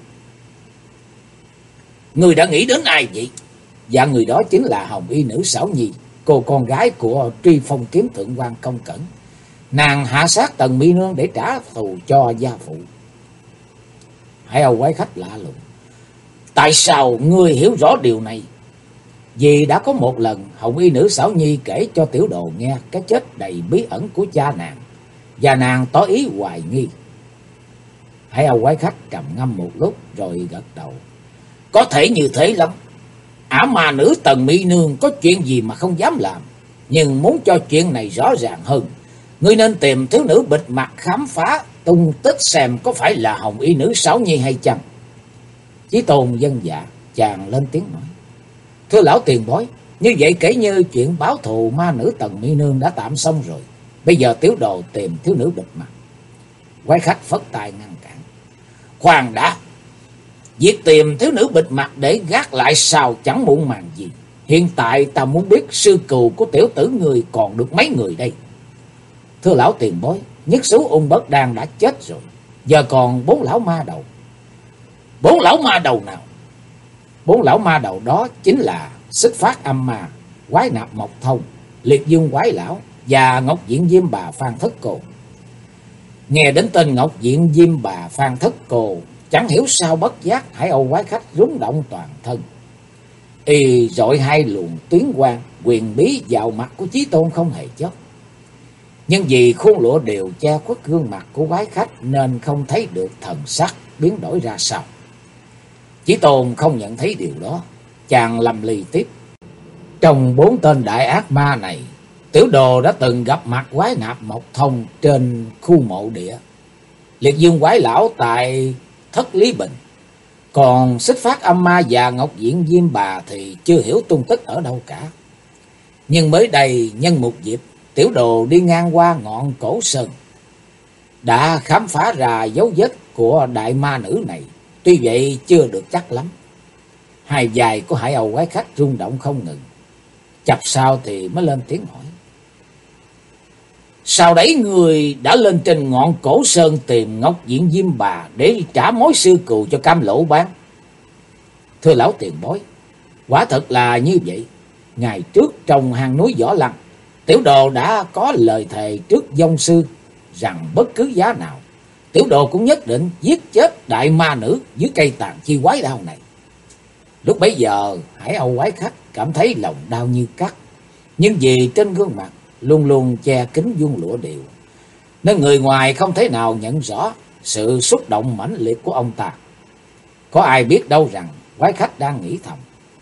Người đã nghĩ đến ai vậy? Dạ, người đó chính là hồng y nữ Xảo Nhi, cô con gái của Truy Phong Kiếm Thượng Quan Công Cẩn. Nàng hạ sát Tần Mỹ Nương để trả thù cho gia phụ. Hải Âu quái khách lạ lùng: Tại sao ngươi hiểu rõ điều này? Vì đã có một lần hồng y nữ Xảo Nhi kể cho tiểu đồ nghe cái chết đầy bí ẩn của cha nàng, và nàng tỏ ý hoài nghi. Hải Âu quái khách trầm ngâm một lúc rồi gật đầu: Có thể như thế lắm. Ả ma nữ Tần Mỹ Nương có chuyện gì mà không dám làm, nhưng muốn cho chuyện này rõ ràng hơn, ngươi nên tìm thiếu nữ bịt mặt khám phá tung tích xem có phải là hồng y nữ Xảo Nhi hay chăng. Chí Tôn vâng dạ, chàng lên tiếng nói: Thưa lão tiền bối, như vậy kể như chuyện báo thù ma nữ Tần Mỹ Nương đã tạm xong rồi. Bây giờ tiểu đồ tìm thiếu nữ bịt mặt. Quái khách phất tay ngăn cản: Khoan đã, việc tìm thiếu nữ bịt mặt để gác lại sao chẳng muộn màng gì. Hiện tại ta muốn biết sư cừu của tiểu tử người còn được mấy người đây? Thưa lão tiền bối, Nhất Số Ung Bất Đan đã chết rồi, giờ còn 4 lão ma đầu. 4 lão ma đầu nào? 4 lão ma đầu đó chính là Xích Phát Âm Ma, Quái Nạp Mộc Thông, Liệt Dương Quái Lão và Ngọc Diện Diêm Bà Phan Thất Cô. Nghe đến tên Ngọc Diện Diêm Bà Phan Thất Cô, chẳng hiểu sao bất giác Hải Âu quái khách rúng động toàn thân. Y dội 2 luồng tuyến quang quyền bí vào mặt của Chí Tôn không hề chớp. Nhưng vì khuôn lụa đều che khuất gương mặt của quái khách nên không thấy được thần sắc biến đổi ra sao. Chí Tôn không nhận thấy điều đó, chàng lầm lì tiếp. Trong 4 tên đại ác ma này, tiểu đồ đã từng gặp mặt quái nạp Mộc Thông trên khu mộ địa, liệt dương quái lão tại Thất Lý Bình. Còn Xích Phát Âm Ma và Ngọc Diện Diêm Bà thì chưa hiểu tung tích ở đâu cả. Nhưng mới đây nhân một dịp, tiểu đồ đi ngang qua ngọn Cổ Sơn, đã khám phá ra dấu vết của đại ma nữ này. Tuy vậy chưa được chắc lắm. Hai vai của Hải Âu quái khách rung động không ngừng. Chập sau thì mới lên tiếng hỏi: sao đấy người đã lên trên ngọn Cổ Sơn tìm Ngọc Diện Diêm Bà để trả mối sư cừu cho Cam Lỗ Bán? Thưa lão tiền bối, quả thật là như vậy. Ngày trước trong hang núi Võ Lăng, tiểu đồ đã có lời thề trước dông sư rằng bất cứ giá nào, tiểu đồ cũng nhất định giết chết đại ma nữ dưới cây tàn chi quái đao này. Lúc bấy giờ, Hải Âu quái khách cảm thấy lòng đau như cắt, nhưng vì trên gương mặt luôn luôn che kín vuông lụa đều, nên người ngoài không thể nào nhận rõ sự xúc động mãnh liệt của ông ta. Có ai biết đâu rằng quái khách đang nghĩ thầm: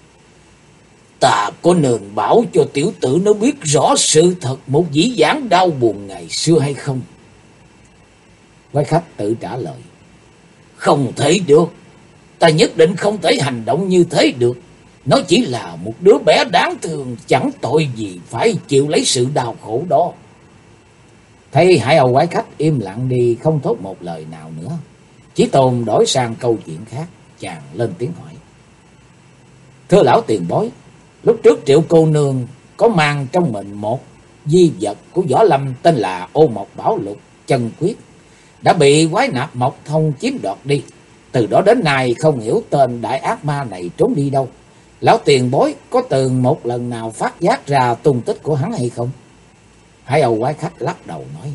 ta có nên bảo cho tiểu tử nó biết rõ sự thật một dĩ vãng đau buồn ngày xưa hay không? Quái khách tự trả lời: không thể được, ta nhất định không thể hành động như thế được. Nó chỉ là một đứa bé đáng thương, chẳng tội gì phải chịu lấy sự đau khổ đó. Thấy Hải Âu quái khách im lặng đi, không thốt một lời nào nữa, Chí Tôn đổi sang câu chuyện khác. Chàng lên tiếng hỏi: thưa lão tiền bối, lúc trước Triệu cô nương có mang trong mình một di vật của Võ Lâm tên là Ô Mộc Bảo Lục Chân Quyết, đã bị quái nạp Mộc Thông chiếm đoạt đi. Từ đó đến nay không hiểu tên đại ác ma này trốn đi đâu. Lão tiền bối có từng một lần nào phát giác ra tung tích của hắn hay không? Hải Âu quái khách lắc đầu nói: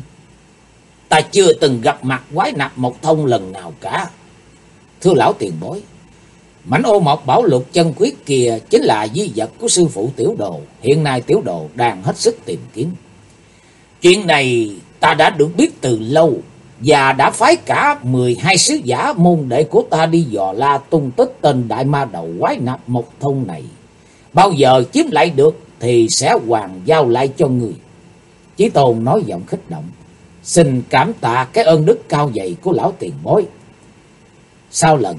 ta chưa từng gặp mặt quái nạp Mộc Thông lần nào cả. Thưa lão tiền bối, mảnh Ô Mộc Bảo Lục Chân Quyết kia chính là di vật của sư phụ tiểu đồ. Hiện nay tiểu đồ đang hết sức tìm kiếm. Chuyện này ta đã được biết từ lâu, và đã phái cả 12 sứ giả môn đệ của ta đi dò la tung tích tên đại ma đầu quái nạp Mộc Thông này. Bao giờ chiếm lại được thì sẽ hoàn giao lại cho người. Chí Tôn nói giọng khích động: xin cảm tạ cái ơn đức cao dày của lão tiền bối. Sau lần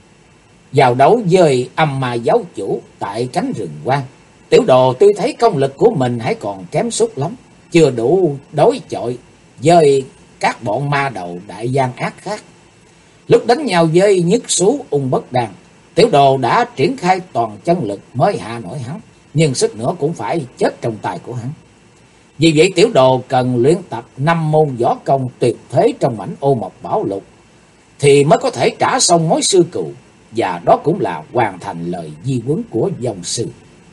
vào đấu với âm ma giáo chủ tại cánh rừng quang, tiểu đồ tuy thấy công lực của mình hãy còn kém sút lắm, chưa đủ đối chọi với các bọn ma đầu đại gian ác khác. Lúc đánh nhau với Nhất Xú Ung Bất Đàn, tiểu đồ đã triển khai toàn chân lực mới hạ nổi hắn, nhưng sức nữa cũng phải chết trong tay của hắn. Vì vậy tiểu đồ cần luyện tập 5 môn võ công tuyệt thế trong mảnh Ô Mộc Bảo Lục thì mới có thể trả xong mối sư cừu, và đó cũng là hoàn thành lời di huấn của dòng sư.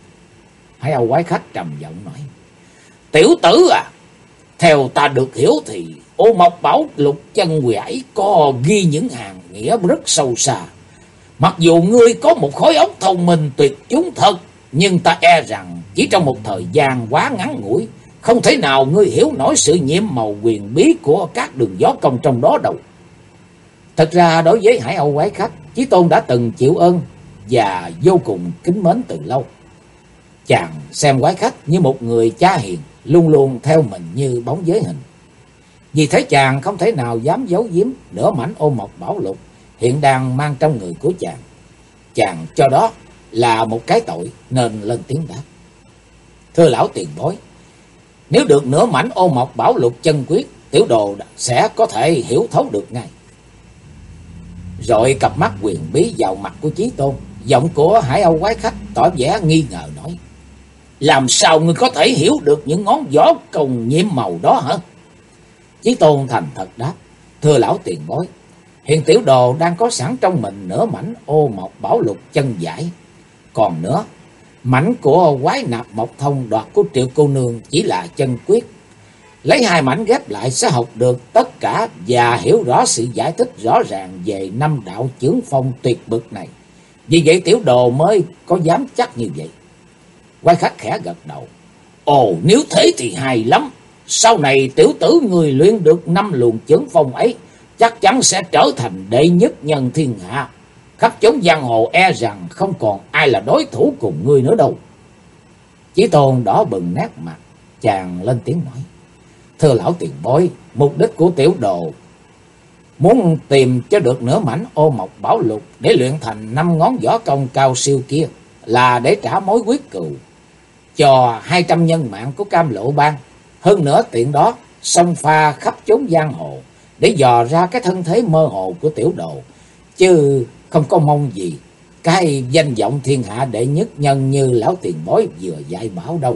Hải Âu quái khách trầm giọng nói: tiểu tử à, theo ta được hiểu thì Ô Mộc Bảo Lục Chân Quyết ấy có ghi những hàng nghĩa rất sâu xa. Mặc dù ngươi có một khối óc thông minh tuyệt chúng thật, nhưng ta e rằng chỉ trong một thời gian quá ngắn ngủi, không thể nào ngươi hiểu nổi sự nhiệm màu quyền bí của các đường gió công trong đó đâu. Thật ra đối với Hải Âu quái khách, Chí Tôn đã từng chịu ơn và vô cùng kính mến từ lâu. Chàng xem quái khách như một người cha hiền, luôn luôn theo mình như bóng giới hình. Vì thế chàng không thể nào dám giấu giếm nửa mảnh Ô Mộc Bảo Lục hiện đang mang trong người của chàng. Chàng cho đó là một cái tội nên lên tiếng đáp: thưa lão tiền bối, nếu được nửa mảnh Ô Mộc Bảo Lục Chân Quyết, tiểu đồ sẽ có thể hiểu thấu được ngay. Rồi cặp mắt quyền bí vào mặt của Chí Tôn, giọng của Hải Âu quái khách tỏ vẻ nghi ngờ nói: làm sao ngươi có thể hiểu được những ngón võ công nhiệm màu đó hả? Chí Tôn thành thật đáp: thưa lão tiền bối, hiện tiểu đồ đang có sẵn trong mình nửa mảnh Ô Mộc Bảo Lục Chân Giải. Còn nữa, mảnh của quái nạp Mộc Thông đoạt của Triệu cô nương chỉ là Chân Quyết. Lấy hai mảnh ghép lại sẽ học được tất cả và hiểu rõ sự giải thích rõ ràng về 5 đạo chưởng phong tuyệt bực này. Vì vậy tiểu đồ mới có dám chắc như vậy. Quái khách khẽ gật đầu: ồ, nếu thế thì hay lắm. Sau này tiểu tử người luyện được 5 luồng chấn phong ấy, chắc chắn sẽ trở thành đệ nhất nhân thiên hạ. Khắp chốn giang hồ e rằng không còn ai là đối thủ cùng ngươi nữa đâu. Chí Tôn đỏ bừng nét mặt, chàng lên tiếng nói: Thưa lão tiền bối, mục đích của tiểu đồ muốn tìm cho được nửa mảnh ô mộc bảo lục để luyện thành 5 ngón võ công cao siêu kia, là để trả mối quyết cừu cho 200 nhân mạng của Cam Lộ Bang. Hơn nữa tiện đó xông pha khắp chốn giang hồ để dò ra cái thân thế mơ hồ của tiểu đồ, chứ không có mong gì cái danh vọng thiên hạ đệ nhất nhân như lão tiền bối vừa dạy bảo đâu.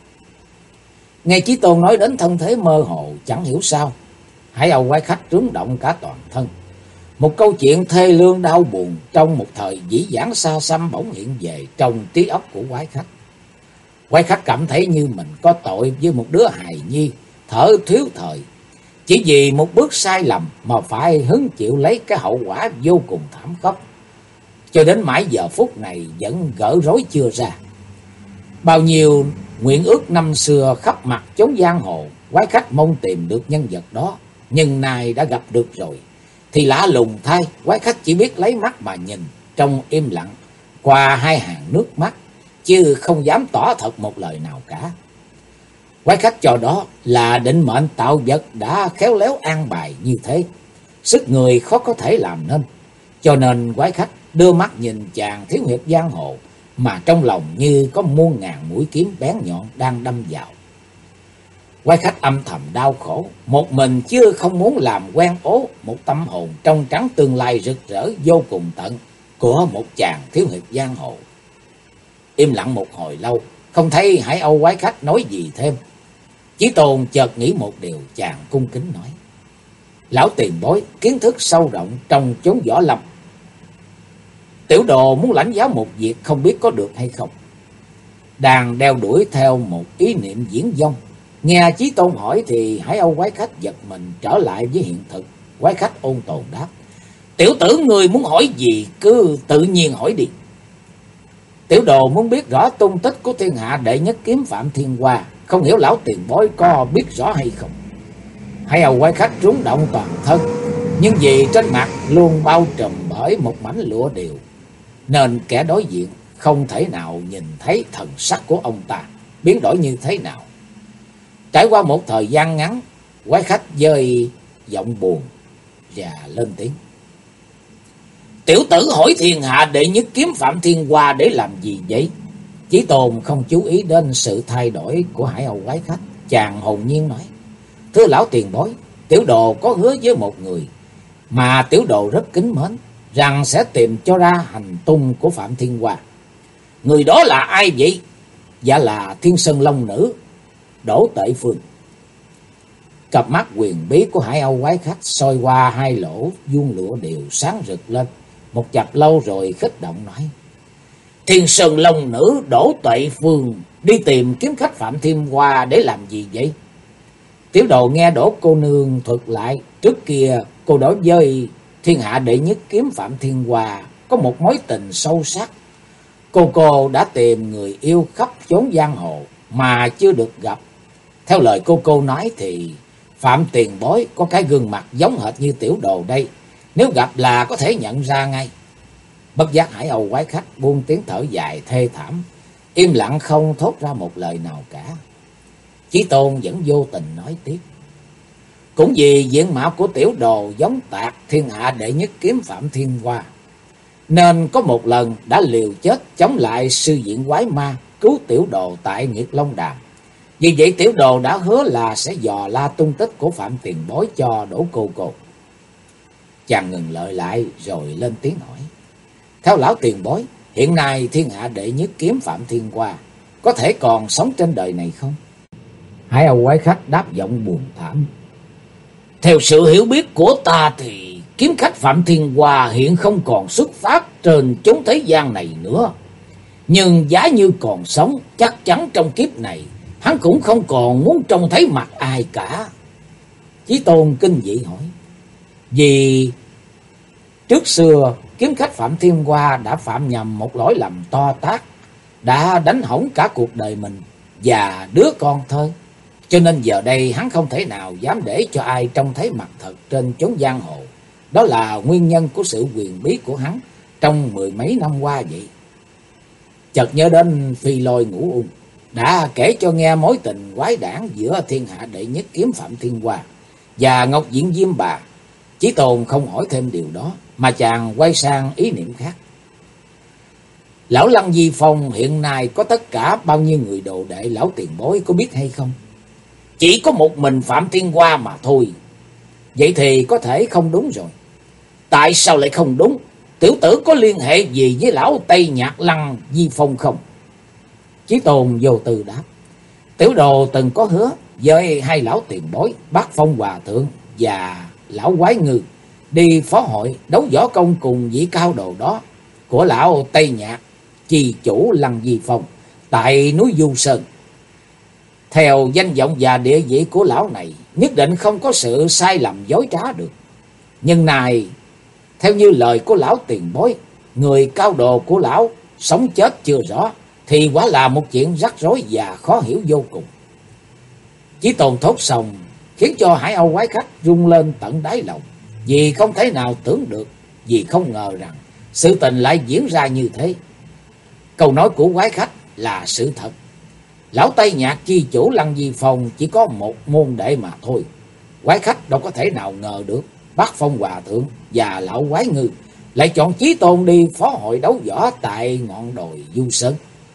Nghe Chí Tôn nói đến thân thế mơ hồ, chẳng hiểu sao Hải Âu quái khách rúng động cả toàn thân. Một câu chuyện thê lương đau buồn trong một thời dĩ vãng xa xăm bỗng hiện về trong trí óc của quái khách. Quái khách cảm thấy như mình có tội với một đứa hài nhi thở thiếu thời, chỉ vì một bước sai lầm mà phải hứng chịu lấy cái hậu quả vô cùng thảm khốc. Cho đến mãi giờ phút này vẫn gỡ rối chưa ra. Bao nhiêu nguyện ước năm xưa khắp mặt chốn giang hồ, quái khách mong tìm được nhân vật đó, nhưng nay đã gặp được rồi. Thì lạ lùng thay, quái khách chỉ biết lấy mắt mà nhìn, trong im lặng, qua hai hàng nước mắt, chứ không dám tỏ thật một lời nào cả. Quái khách cho đó là định mệnh tạo vật đã khéo léo an bài như thế, sức người khó có thể làm nên. Cho nên quái khách đưa mắt nhìn chàng thiếu hiệp giang hồ, mà trong lòng như có muôn ngàn mũi kiếm bén nhọn đang đâm vào. Quái khách âm thầm đau khổ, một mình chưa không muốn làm quen ố một tâm hồn trong trắng tương lai rực rỡ vô cùng tận của một chàng thiếu hiệp giang hồ. Im lặng một hồi lâu, không thấy Hải Âu quái khách nói gì thêm. Chí Tôn chợt nghĩ một điều, chàng cung kính nói: Lão tiền bối kiến thức sâu rộng trong chốn võ lâm, tiểu đồ muốn lãnh giáo một việc, không biết có được hay không. Đang đeo đuổi theo một ý niệm viễn vông. Nghe Chí Tôn hỏi thì Hải Âu quái khách giật mình trở lại với hiện thực. Quái khách ôn tồn đáp: Tiểu tử người muốn hỏi gì cứ tự nhiên hỏi đi. Tiểu đồ muốn biết rõ tung tích của thiên hạ đệ nhất kiếm Phạm Thiên Hoa, không hiểu lão tiền bối có biết rõ hay không. Hải Âu quái khách rúng động toàn thân, nhưng vì trên mặt luôn bao trùm bởi một mảnh lụa điều, nên kẻ đối diện không thể nào nhìn thấy thần sắc của ông ta biến đổi như thế nào. Trải qua một thời gian ngắn, quái khách dơi giọng buồn và lên tiếng: Tiểu tử hỏi thiên hạ đệ nhất kiếm Phạm Thiên Hoa để làm gì vậy? Chí Tôn không chú ý đến sự thay đổi của Hải Âu quái khách, chàng hồn nhiên nói: Thưa lão tiền bối, tiểu đồ có hứa với một người mà tiểu đồ rất kính mến, rằng sẽ tìm cho ra hành tung của Phạm Thiên Hoa. Người đó là ai vậy? Dạ là Thiên Sơn Long Nữ Đỗ Tệ Phương. Cặp mắt quyền bí của Hải Âu quái khách soi qua hai lỗ vuông lụa đều sáng rực lên một chập lâu rồi khích động nói: Thiên Sơn Long Nữ Đỗ Tệ Phương đi tìm kiếm khách Phạm Thiên Hoa để làm gì vậy? Tiểu đồ nghe Đỗ cô nương thuật lại, trước kia cô đối với thiên hạ đệ nhất kiếm Phạm Thiên Hoa có một mối tình sâu sắc. Cô đã tìm người yêu khắp chốn giang hồ mà chưa được gặp. Theo lời cô nói thì Phạm tiền bối có cái gương mặt giống hệt như tiểu đồ đây, nếu gặp là có thể nhận ra ngay. Bất giác Hải Âu quái khách buông tiếng thở dài thê thảm, im lặng không thốt ra một lời nào cả. Chí Tôn vẫn vô tình nói tiếp: Cũng vì diện mạo của tiểu đồ giống tạc thiên hạ đệ nhất kiếm Phạm Thiên Hoa, nên có một lần đã liều chết chống lại sư diện quái ma, cứu tiểu đồ tại Nguyệt Long Đàm. Vì vậy tiểu đồ đã hứa là sẽ dò la tung tích của Phạm tiền bối cho Đỗ cô. Chàng ngừng lợi lại rồi lên tiếng hỏi: Theo lão tiền bối, hiện nay thiên hạ đệ nhất kiếm Phạm Thiên Hoa có thể còn sống trên đời này không? Hải Âu quái khách đáp giọng buồn thảm: Theo sự hiểu biết của ta thì kiếm khách Phạm Thiên Hoa hiện không còn xuất phát trên chốn thế gian này nữa. Nhưng giá như còn sống, chắc chắn trong kiếp này hắn cũng không còn muốn trông thấy mặt ai cả. Chí Tôn kinh dị hỏi: Vì trước xưa kiếm khách Phạm Thiên Hoa đã phạm nhầm một lỗi lầm to tát, đã đánh hỏng cả cuộc đời mình và đứa con thơ. cho nên giờ đây hắn không thể nào dám để cho ai trông thấy mặt thật trên chốn giang hồ. Đó là nguyên nhân của sự quyền bí của hắn trong mười mấy năm qua vậy. Chợt nhớ đến Phi Lôi Ngũ Ung đã kể cho nghe mối tình quái đản giữa thiên hạ đệ nhất kiếm Phạm Thiên Hoa và Ngọc Diện Diêm Bà. Chí Tôn không hỏi thêm điều đó, mà chàng quay sang ý niệm khác. Lão Lăng Di Phong hiện nay có tất cả bao nhiêu người đồ đệ lão tiền bối có biết hay không? Chỉ có một mình Phạm Thiên Hoa mà thôi. Vậy thì có thể không đúng rồi. Tại sao lại không đúng? Tiểu tử có liên hệ gì với lão Tây Nhạc Lăng Di Phong không? Chí Tôn vô tư đáp. Tiểu đồ từng có hứa với hai lão tiền bối Bát Phong Hòa Thượng và lão Quái Ngư đi phó hội đấu võ công cùng vị cao đồ đó của lão Tây Nhạc Chi chủ Lăng Di Phong tại núi Du Sơn. Theo danh vọng và địa vị của lão này, nhất định không có sự sai lầm dối trá được. Nhưng này, theo như lời của lão tiền bối, người cao đồ của lão sống chết chưa rõ, thì quả là một chuyện rắc rối và khó hiểu vô cùng. Chí Tôn thốt xong, khiến cho Hải Âu quái khách rung lên tận đáy lòng, vì không thể nào tưởng được, vì không ngờ rằng sự tình lại diễn ra như thế. Câu nói của quái khách là sự thật. Lão Tây Nhạc Chi chủ Lăng Di Phong chỉ có một môn đệ mà thôi. Quái khách đâu có thể nào ngờ được Bát Phong Hòa Thượng và lão Quái Ngư lại chọn Chí Tôn đi phó hội đấu võ tại ngọn đồi Du Sơn.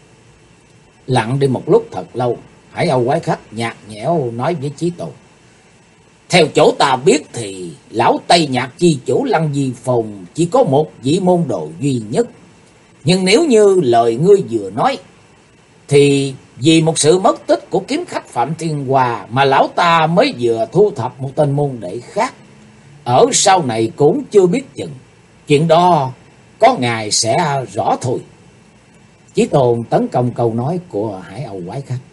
Lặng đi một lúc thật lâu, Hải Âu quái khách nhạt nhẽo nói với Chí Tôn. Theo chỗ ta biết thì lão Tây Nhạc Chi chủ Lăng Di Phong chỉ có một vị môn đồ duy nhất. Nhưng nếu như lời ngươi vừa nói, thì vì một sự mất tích của kiếm khách Phạm Thiên Hoa mà lão ta mới vừa thu thập một tên môn đệ khác. Ở sau này cũng chưa biết chừng. Chuyện đó có ngày sẽ rõ thôi. Chí Tôn tấn công câu nói của Hải Âu quái khách.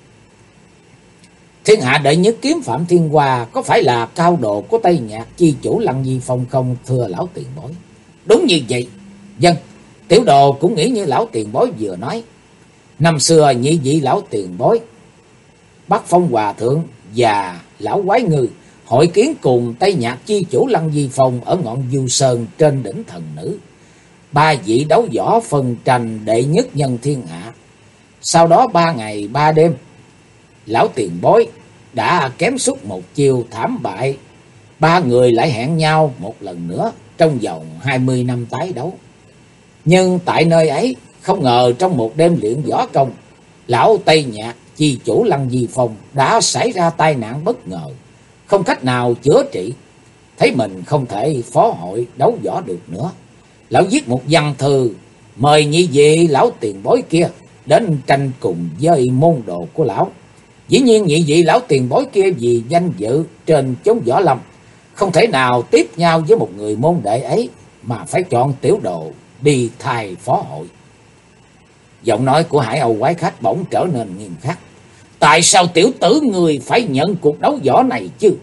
Thiên hạ đệ nhất kiếm Phạm Thiên Hoa có phải là cao độ của Tây Nhạc Chi chủ Lăng Di Phong không, thưa lão tiền bối? Đúng như vậy. Vâng, tiểu đồ cũng nghĩ như lão tiền bối vừa nói. Năm xưa nhị vị lão tiền bối Bát Phong Hòa Thượng và lão Quái Ngư hội kiến cùng Tây Nhạc Chi chủ Lăng Di Phong ở ngọn Du Sơn trên đỉnh Thần Nữ. Ba vị đấu võ phân tranh đệ nhất nhân thiên hạ. Sau đó 3 ngày 3 đêm, lão tiền bối đã kém suốt một chiêu thảm bại. Ba người lại hẹn nhau một lần nữa trong vòng 20 năm tái đấu. Nhưng tại nơi ấy, không ngờ trong một đêm luyện võ công, lão Tây Nhạc Chi chủ Lăng Di Phong đã xảy ra tai nạn bất ngờ, không cách nào chữa trị. Thấy mình không thể phó hội đấu võ được nữa, lão viết một văn thư mời nhị vị lão tiền bối kia đến tranh cùng với môn đồ của lão. Dĩ nhiên nhị vị lão tiền bối kia vì danh dự trên chốn võ lâm không thể nào tiếp nhau với một người môn đệ ấy, mà phải chọn tiểu đồ đi thay phó hội. Giọng nói của Hải Âu quái khách bỗng trở nên nghiêm khắc. Tại sao tiểu tử người phải nhận cuộc đấu võ này chứ?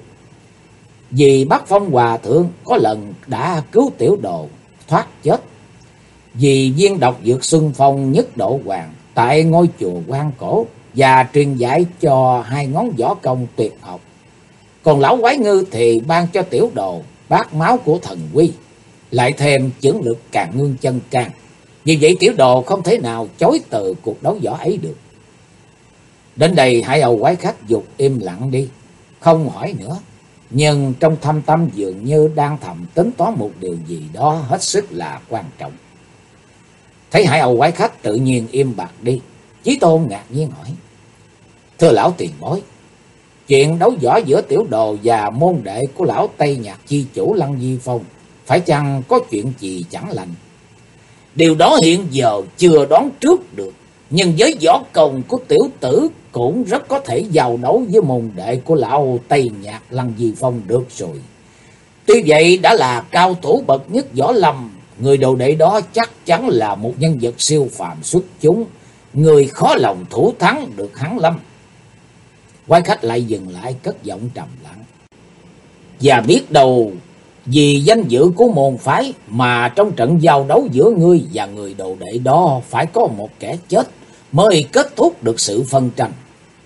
Vì Bát Phong Hòa Thượng có lần đã cứu tiểu đồ thoát chết. Vì viên độc dược Xuân Phong Nhất Độ Hoàng tại ngôi chùa Quan Cổ và truyền dạy cho 2 ngón võ công tuyệt học. Còn lão Quái Ngư thì ban cho tiểu đồ bát máu của thần quy, lại thêm chưởng lực Càn Ngương Chân Can. Vì vậy tiểu đồ không thể nào chối từ cuộc đấu võ ấy được. Đến đây Hải Âu quái khách dục im lặng đi, không hỏi nữa. Nhưng trong thâm tâm dường như đang thầm tính toán một điều gì đó hết sức là quan trọng. Thấy Hải Âu quái khách tự nhiên im bặt đi, Chí Tôn ngạc nhiên hỏi. Thưa lão tiền bối, chuyện đấu võ giữa tiểu đồ và môn đệ của lão Tây Nhạc Chi chủ Lăng Di Phong phải chăng có chuyện gì chẳng lành? Điều đó hiện giờ chưa đoán trước được, nhưng với võ công của tiểu tử cũng rất có thể giao đấu với môn đệ của lão Tây Nhạc Lăng Di Phong được rồi. Tuy vậy đã là cao thủ bậc nhất võ lâm, người đồ đệ đó chắc chắn là một nhân vật siêu phàm xuất chúng, người khó lòng thủ thắng được hắn lắm. Quái khách lại dừng lại cất giọng trầm lặng. Và biết đâu vì danh dự của môn phái mà trong trận giao đấu giữa ngươi và người đồ đệ đó phải có một kẻ chết mới kết thúc được sự phân tranh.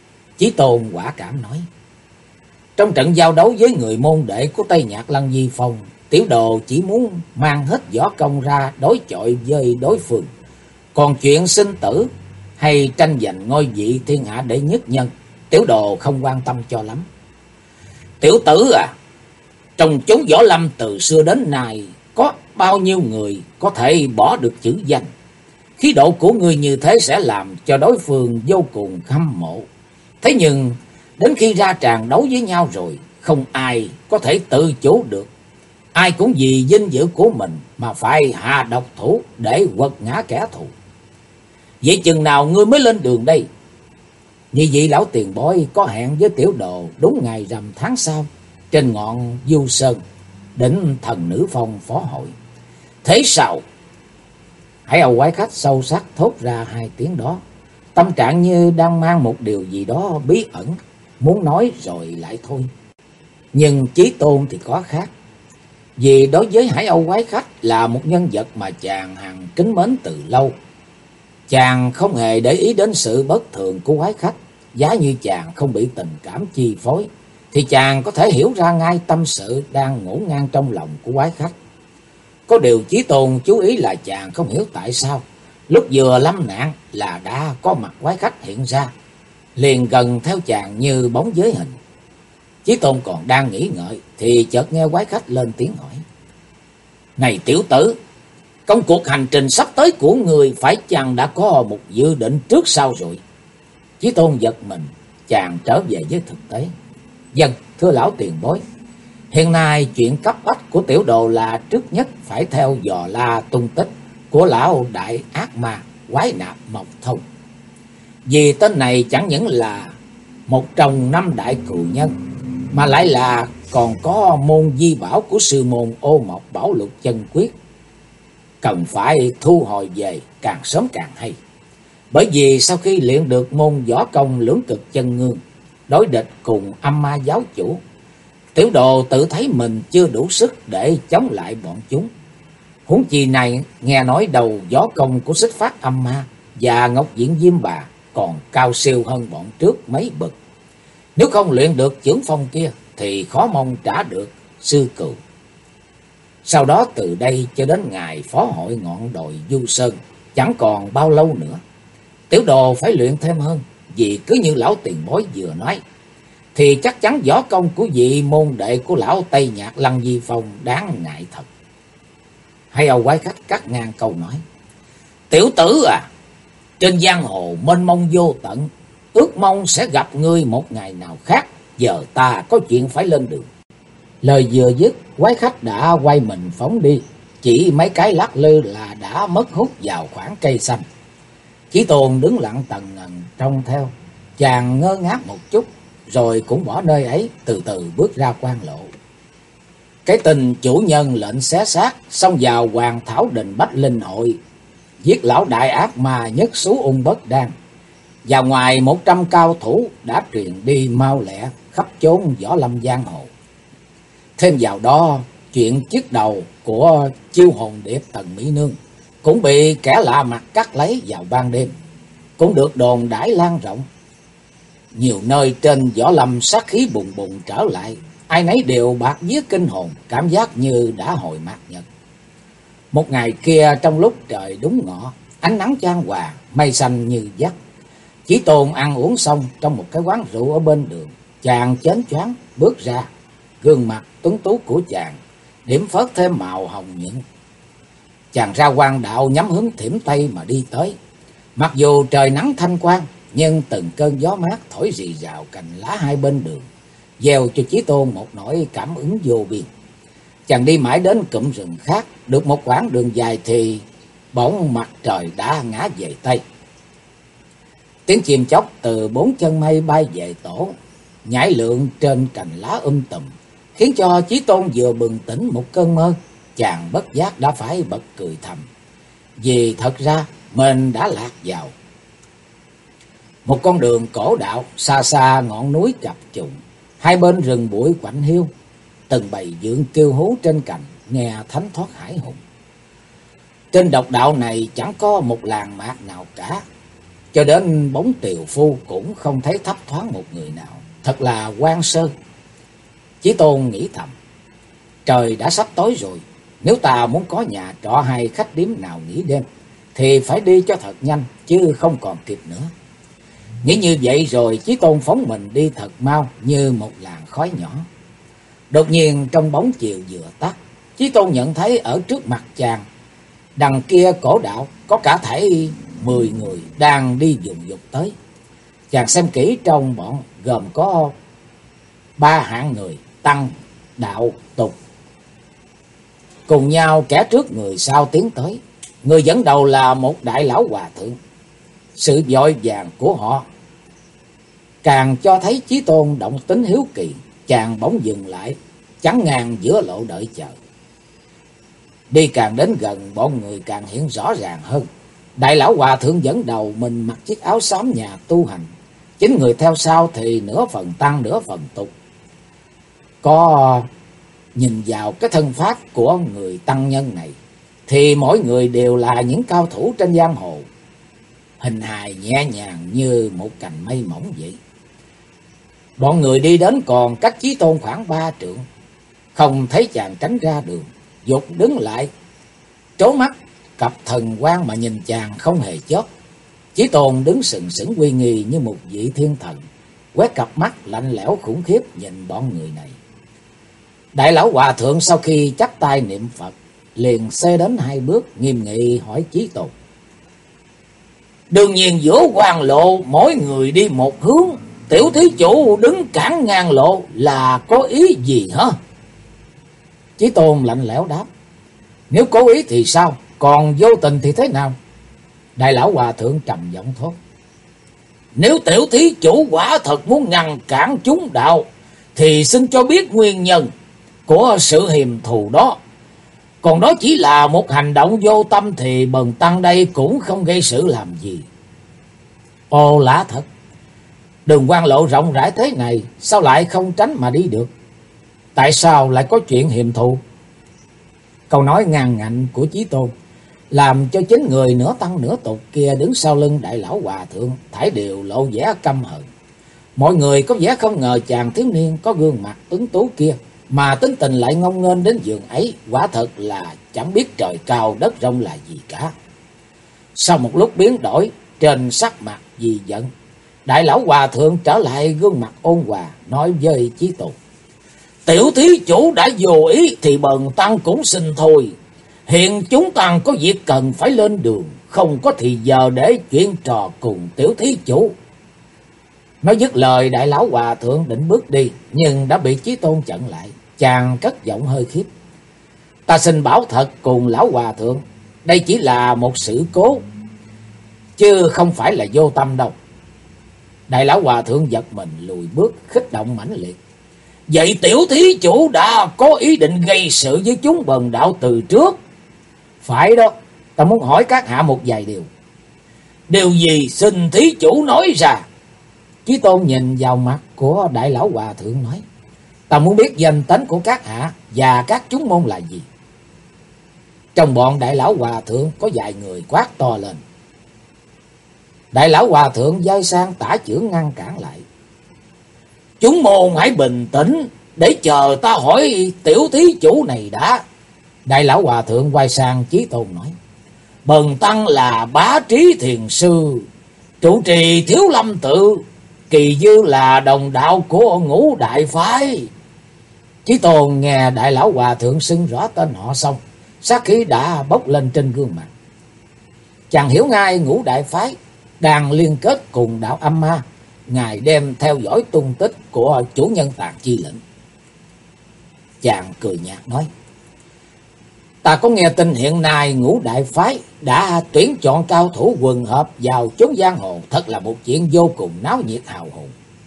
Chí Tôn quả cảm nói. Trong trận giao đấu với người môn đệ của Tây Nhạc Lăng Di Phong, tiểu đồ chỉ muốn mang hết võ công ra đối chọi với đối phương. Còn chuyện sinh tử hay tranh giành ngôi vị thiên hạ đệ nhất nhân, tiểu đồ không quan tâm cho lắm. Tiểu tử à, trong chốn võ lâm từ xưa đến nay, có bao nhiêu người có thể bỏ được chữ danh. Khí độ của ngươi như thế sẽ làm cho đối phương vô cùng hâm mộ. Thế nhưng đến khi ra tràng đấu với nhau rồi, không ai có thể tự chủ được. Ai cũng vì vinh dự của mình mà phải hạ độc thủ để quật ngã kẻ thù. Vậy chừng nào ngươi mới lên đường đây? Như vậy lão tiền bối có hẹn với tiểu đồ đúng ngày rằm tháng sau, trên ngọn Du Sơn, đỉnh Thần Nữ Phong phó hội. Thế sao? Hải Âu quái khách sâu sắc thốt ra hai tiếng đó, tâm trạng như đang mang một điều gì đó bí ẩn, muốn nói rồi lại thôi. Nhưng Chí Tôn thì có khác. Vì đối với Hải Âu quái khách là một nhân vật mà chàng hằng kính mến từ lâu. Chàng không hề để ý đến sự bất thường của quái khách. Giá như chàng không bị tình cảm chi phối, thì chàng có thể hiểu ra ngay tâm sự đang ngổn ngang trong lòng của quái khách. Có điều Chí Tôn chú ý là chàng không hiểu tại sao lúc vừa lâm nạn là đã có mặt quái khách hiện ra, liền gần theo chàng như bóng giới hình. Chí Tôn còn đang nghĩ ngợi thì chợt nghe quái khách lên tiếng hỏi. Này tiểu tử, công cuộc hành trình sắp tới của người phải chăng đã có một dự định trước sau rồi? Chí Tôn giật mình, chàng trở về với thực tế. Vâng, thưa lão tiền bối. Hiện nay chuyện cấp bách của tiểu đồ là trước nhất phải theo dò la tung tích của lão đại ác ma Quái Nạp Mộc Thông. Vì tên này chẳng những là một trong năm đại cừu nhân, mà lại là còn có môn di bảo của sư môn Ô Mộc Bảo Lục Chân Quyết. Cần phải thu hồi về càng sớm càng hay. Bởi vì sau khi luyện được môn võ công lưỡng cực chân ngương, đối địch cùng âm ma giáo chủ, tiểu đồ tự thấy mình chưa đủ sức để chống lại bọn chúng. Huống chi này nghe nói đầu võ công của Xích Phát Âm Ma và Ngọc Diện Diêm Bà còn cao siêu hơn bọn trước mấy bậc. Nếu không luyện được chưởng phong kia thì khó mong trả được sư cừu. Sau đó từ đây cho đến ngày phó hội ngọn đồi Du Sơn chẳng còn bao lâu nữa. Tiểu đồ phải luyện thêm hơn, vì cứ như lão tiền bối vừa nói, thì chắc chắn võ công của vị môn đệ của lão Tây Nhạc Lăng Di Phong đáng ngại thật. Hay Âu quái khách cắt ngang câu nói. Tiểu tử à, trên giang hồ mênh mông vô tận, ước mong sẽ gặp ngươi một ngày nào khác. Giờ ta có chuyện phải lên đường. Lời vừa dứt, quái khách đã quay mình phóng đi. Chỉ mấy cái lắc lư là đã mất hút vào khoảng cây xanh. Chí Tôn đứng lặng tần ngần trông theo. Chàng ngơ ngác một chút, rồi cũng bỏ nơi ấy, từ từ bước ra quan lộ. Cái tình chủ nhân lệnh xé xác, xông vào Hoàng Thảo Đình Bách Linh Hội, giết lão đại ác ma Nhất Xú Ung Bất Đan. Và ngoài 100 cao thủ đã truyền đi mau lẹ khắp chốn võ lâm giang hồ. Thêm vào đó, chuyện chiếc đầu của Chiêu Hồn Điệp Tần Mỹ Nương cũng bị kẻ lạ mặt cắt lấy vào ban đêm, cũng được đồn đãi lan rộng. Nhiều nơi trên võ lâm sát khí bùng bùng trở lại, ai nấy đều bạt vía kinh hồn, cảm giác như đã hồi mạt nhật. Một ngày kia trong lúc trời đúng ngọ, ánh nắng chan hòa, mây xanh như dắt, Chí Tôn ăn uống xong trong một cái quán rượu ở bên đường, chàng chến choáng bước ra, gương mặt tuấn tú của chàng điểm phớt thêm màu hồng nhuận. Chàng ra quan đạo nhắm hướng Thiểm Tây mà đi tới. Mặc dù trời nắng thanh quang, nhưng từng cơn gió mát thổi rì rào cành lá hai bên đường, gieo cho Chí Tôn một nỗi cảm ứng vô biên. Chàng đi mãi đến cụm rừng khác, được một quãng đường dài thì bỗng mặt trời đã ngã về Tây. Tiếng chim chóc từ bốn chân mây bay về tổ, nhảy lượn trên cành lá tùm, khiến cho Chí Tôn vừa bừng tỉnh một cơn mơ, chàng bất giác đã phải bật cười thầm, vì thật ra mình đã lạc vào một con đường cổ đạo. Xa xa ngọn núi chập trùng, hai bên rừng bụi quạnh hiu, từng bầy vượn kêu hú trên cành, nghe thánh thoát hải hùng. Trên độc đạo này chẳng có một làng mạc nào cả, cho đến bóng tiều phu cũng không thấy thấp thoáng một người nào. Thật là hoang sơ. Chí Tôn nghĩ thầm, trời đã sắp tối rồi, nếu ta muốn có nhà trọ hay khách điếm nào nghỉ đêm thì phải đi cho thật nhanh, chứ không còn kịp nữa. Nghĩ như vậy rồi Chí Tôn phóng mình đi thật mau như một làn khói nhỏ. Đột nhiên trong bóng chiều vừa tắt, Chí Tôn nhận thấy ở trước mặt chàng, đằng kia cổ đạo có cả thảy 10 người đang đi dùng dục tới. Chàng xem kỹ, trong bọn gồm có 3 hạng người: tăng, đạo, tục, cùng nhau kẻ trước người sau tiến tới. Người dẫn đầu là một đại lão hòa thượng. Sự vội vàng của họ càng cho thấy Chí Tôn động tính hiếu kỳ. Chàng bỗng dừng lại, chắn ngang giữa lộ đợi chờ. Đi càng đến gần, bọn người càng hiện rõ ràng hơn. Đại lão hòa thượng dẫn đầu, mình mặc chiếc áo xám nhà tu hành. Chính người theo sau thì nửa phần tăng nửa phần tục. Có nhìn vào cái thân pháp của người tăng nhân này thì mỗi người đều là những cao thủ trên giang hồ, hình hài nhẹ nhàng như một cành mây mỏng vậy. Bọn người đi đến còn cách Chí Tôn khoảng 3 trượng, không thấy chàng tránh ra đường, vụt đứng lại, trố mắt cặp thần quang mà nhìn chàng không hề chớp. Chí Tôn đứng sừng sững uy nghi như một vị thiên thần, quét cặp mắt lạnh lẽo khủng khiếp nhìn bọn người này. Đại lão hòa thượng sau khi chắp tay niệm Phật, liền xê đến 2 bước, nghiêm nghị hỏi Chí Tôn: đương nhiên giữa quan lộ mỗi người đi một hướng, tiểu thí chủ đứng cản ngang lộ là có ý gì hả? Chí Tôn lạnh lẽo đáp: nếu cố ý thì sao, còn vô tình thì thế nào? Đại lão hòa thượng trầm giọng thốt: nếu tiểu thí chủ quả thật muốn ngăn cản chúng đạo thì xin cho biết nguyên nhân của sự hiềm thù đó. Còn đó chỉ là một hành động vô tâm thì bần tăng đây cũng không gây sự làm gì. Ồ lạ thật, đường quan lộ rộng rãi thế này, sao lại không tránh mà đi được? Tại sao lại có chuyện hiềm thù? Câu nói ngang ngạnh của Chí Tôn làm cho chính người nửa tăng nửa tục kia đứng sau lưng đại lão hòa thượng thảy đều lộ vẻ căm hận. Mọi người có vẻ không ngờ chàng thiếu niên có gương mặt tuấn tú kia mà tính tình lại ngông nghênh đến giường ấy, quả thật là chẳng biết trời cao đất rộng là gì cả. Sau một lúc biến đổi trên sắc mặt vì giận, đại lão hòa thượng trở lại gương mặt ôn hòa, nói với Chí Tôn: tiểu thí chủ đã vô ý thì bần tăng cũng xin thôi. Hiện chúng tăng có việc cần phải lên đường, không có thì giờ để chuyện trò cùng tiểu thí chủ. Nói dứt lời, đại lão hòa thượng định bước đi, nhưng đã bị Chí Tôn chặn lại. Chàng cất giọng hơi khiếp: ta xin bảo thật cùng lão hòa thượng, đây chỉ là một sự cố, chứ không phải là vô tâm đâu. Đại lão hòa thượng giật mình lùi bước, khích động mãnh liệt: vậy tiểu thí chủ đã có ý định gây sự với chúng bần đạo từ trước? Phải đó, ta muốn hỏi các hạ một vài điều. Điều gì xin thí chủ nói ra? Chí Tôn nhìn vào mặt của đại lão hòa thượng nói: ta muốn biết danh tánh của các hạ và các chúng môn là gì. Trong bọn đại lão hòa thượng có vài người quát to lên. Đại lão hòa thượng giơ sang tả chưởng ngăn cản lại: chúng môn hãy bình tĩnh để chờ ta hỏi tiểu thí chủ này đã. Đại lão hòa thượng quay sang Chí Tôn nói: bần tăng là Bá Trí thiền sư, trụ trì Thiếu Lâm tự, Kỳ Dư là đồng đạo của Ngũ Đại phái. Chí Tôn nghe đại lão hòa thượng xưng rõ tên họ xong, sát khí đã bốc lên trên gương mặt. Chàng hiểu ngay Ngũ Đại phái đang liên kết cùng đạo âm ma, ngài đem theo dõi tung tích của chủ nhân Tàn Chi lệnh. Chàng cười nhạt nói: ta có nghe tin hiện nay Ngũ Đại phái đã tuyển chọn cao thủ quần hợp vào chốn giang hồ, thật là một chuyện vô cùng náo nhiệt hào hùng.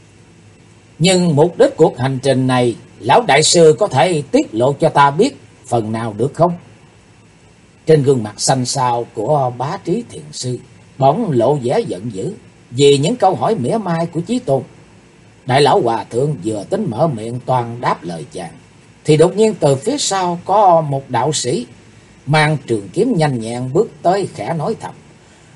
Nhưng mục đích cuộc hành trình này, lão đại sư có thể tiết lộ cho ta biết phần nào được không? Trên gương mặt xanh xao của Bá Trí thiền sư bỗng lộ vẻ giận dữ vì những câu hỏi mỉa mai của Chí Tôn. Đại lão hòa thượng vừa tính mở miệng toan đáp lời chàng, thì đột nhiên từ phía sau có một đạo sĩ mang trường kiếm nhanh nhẹn bước tới, khẽ nói thầm: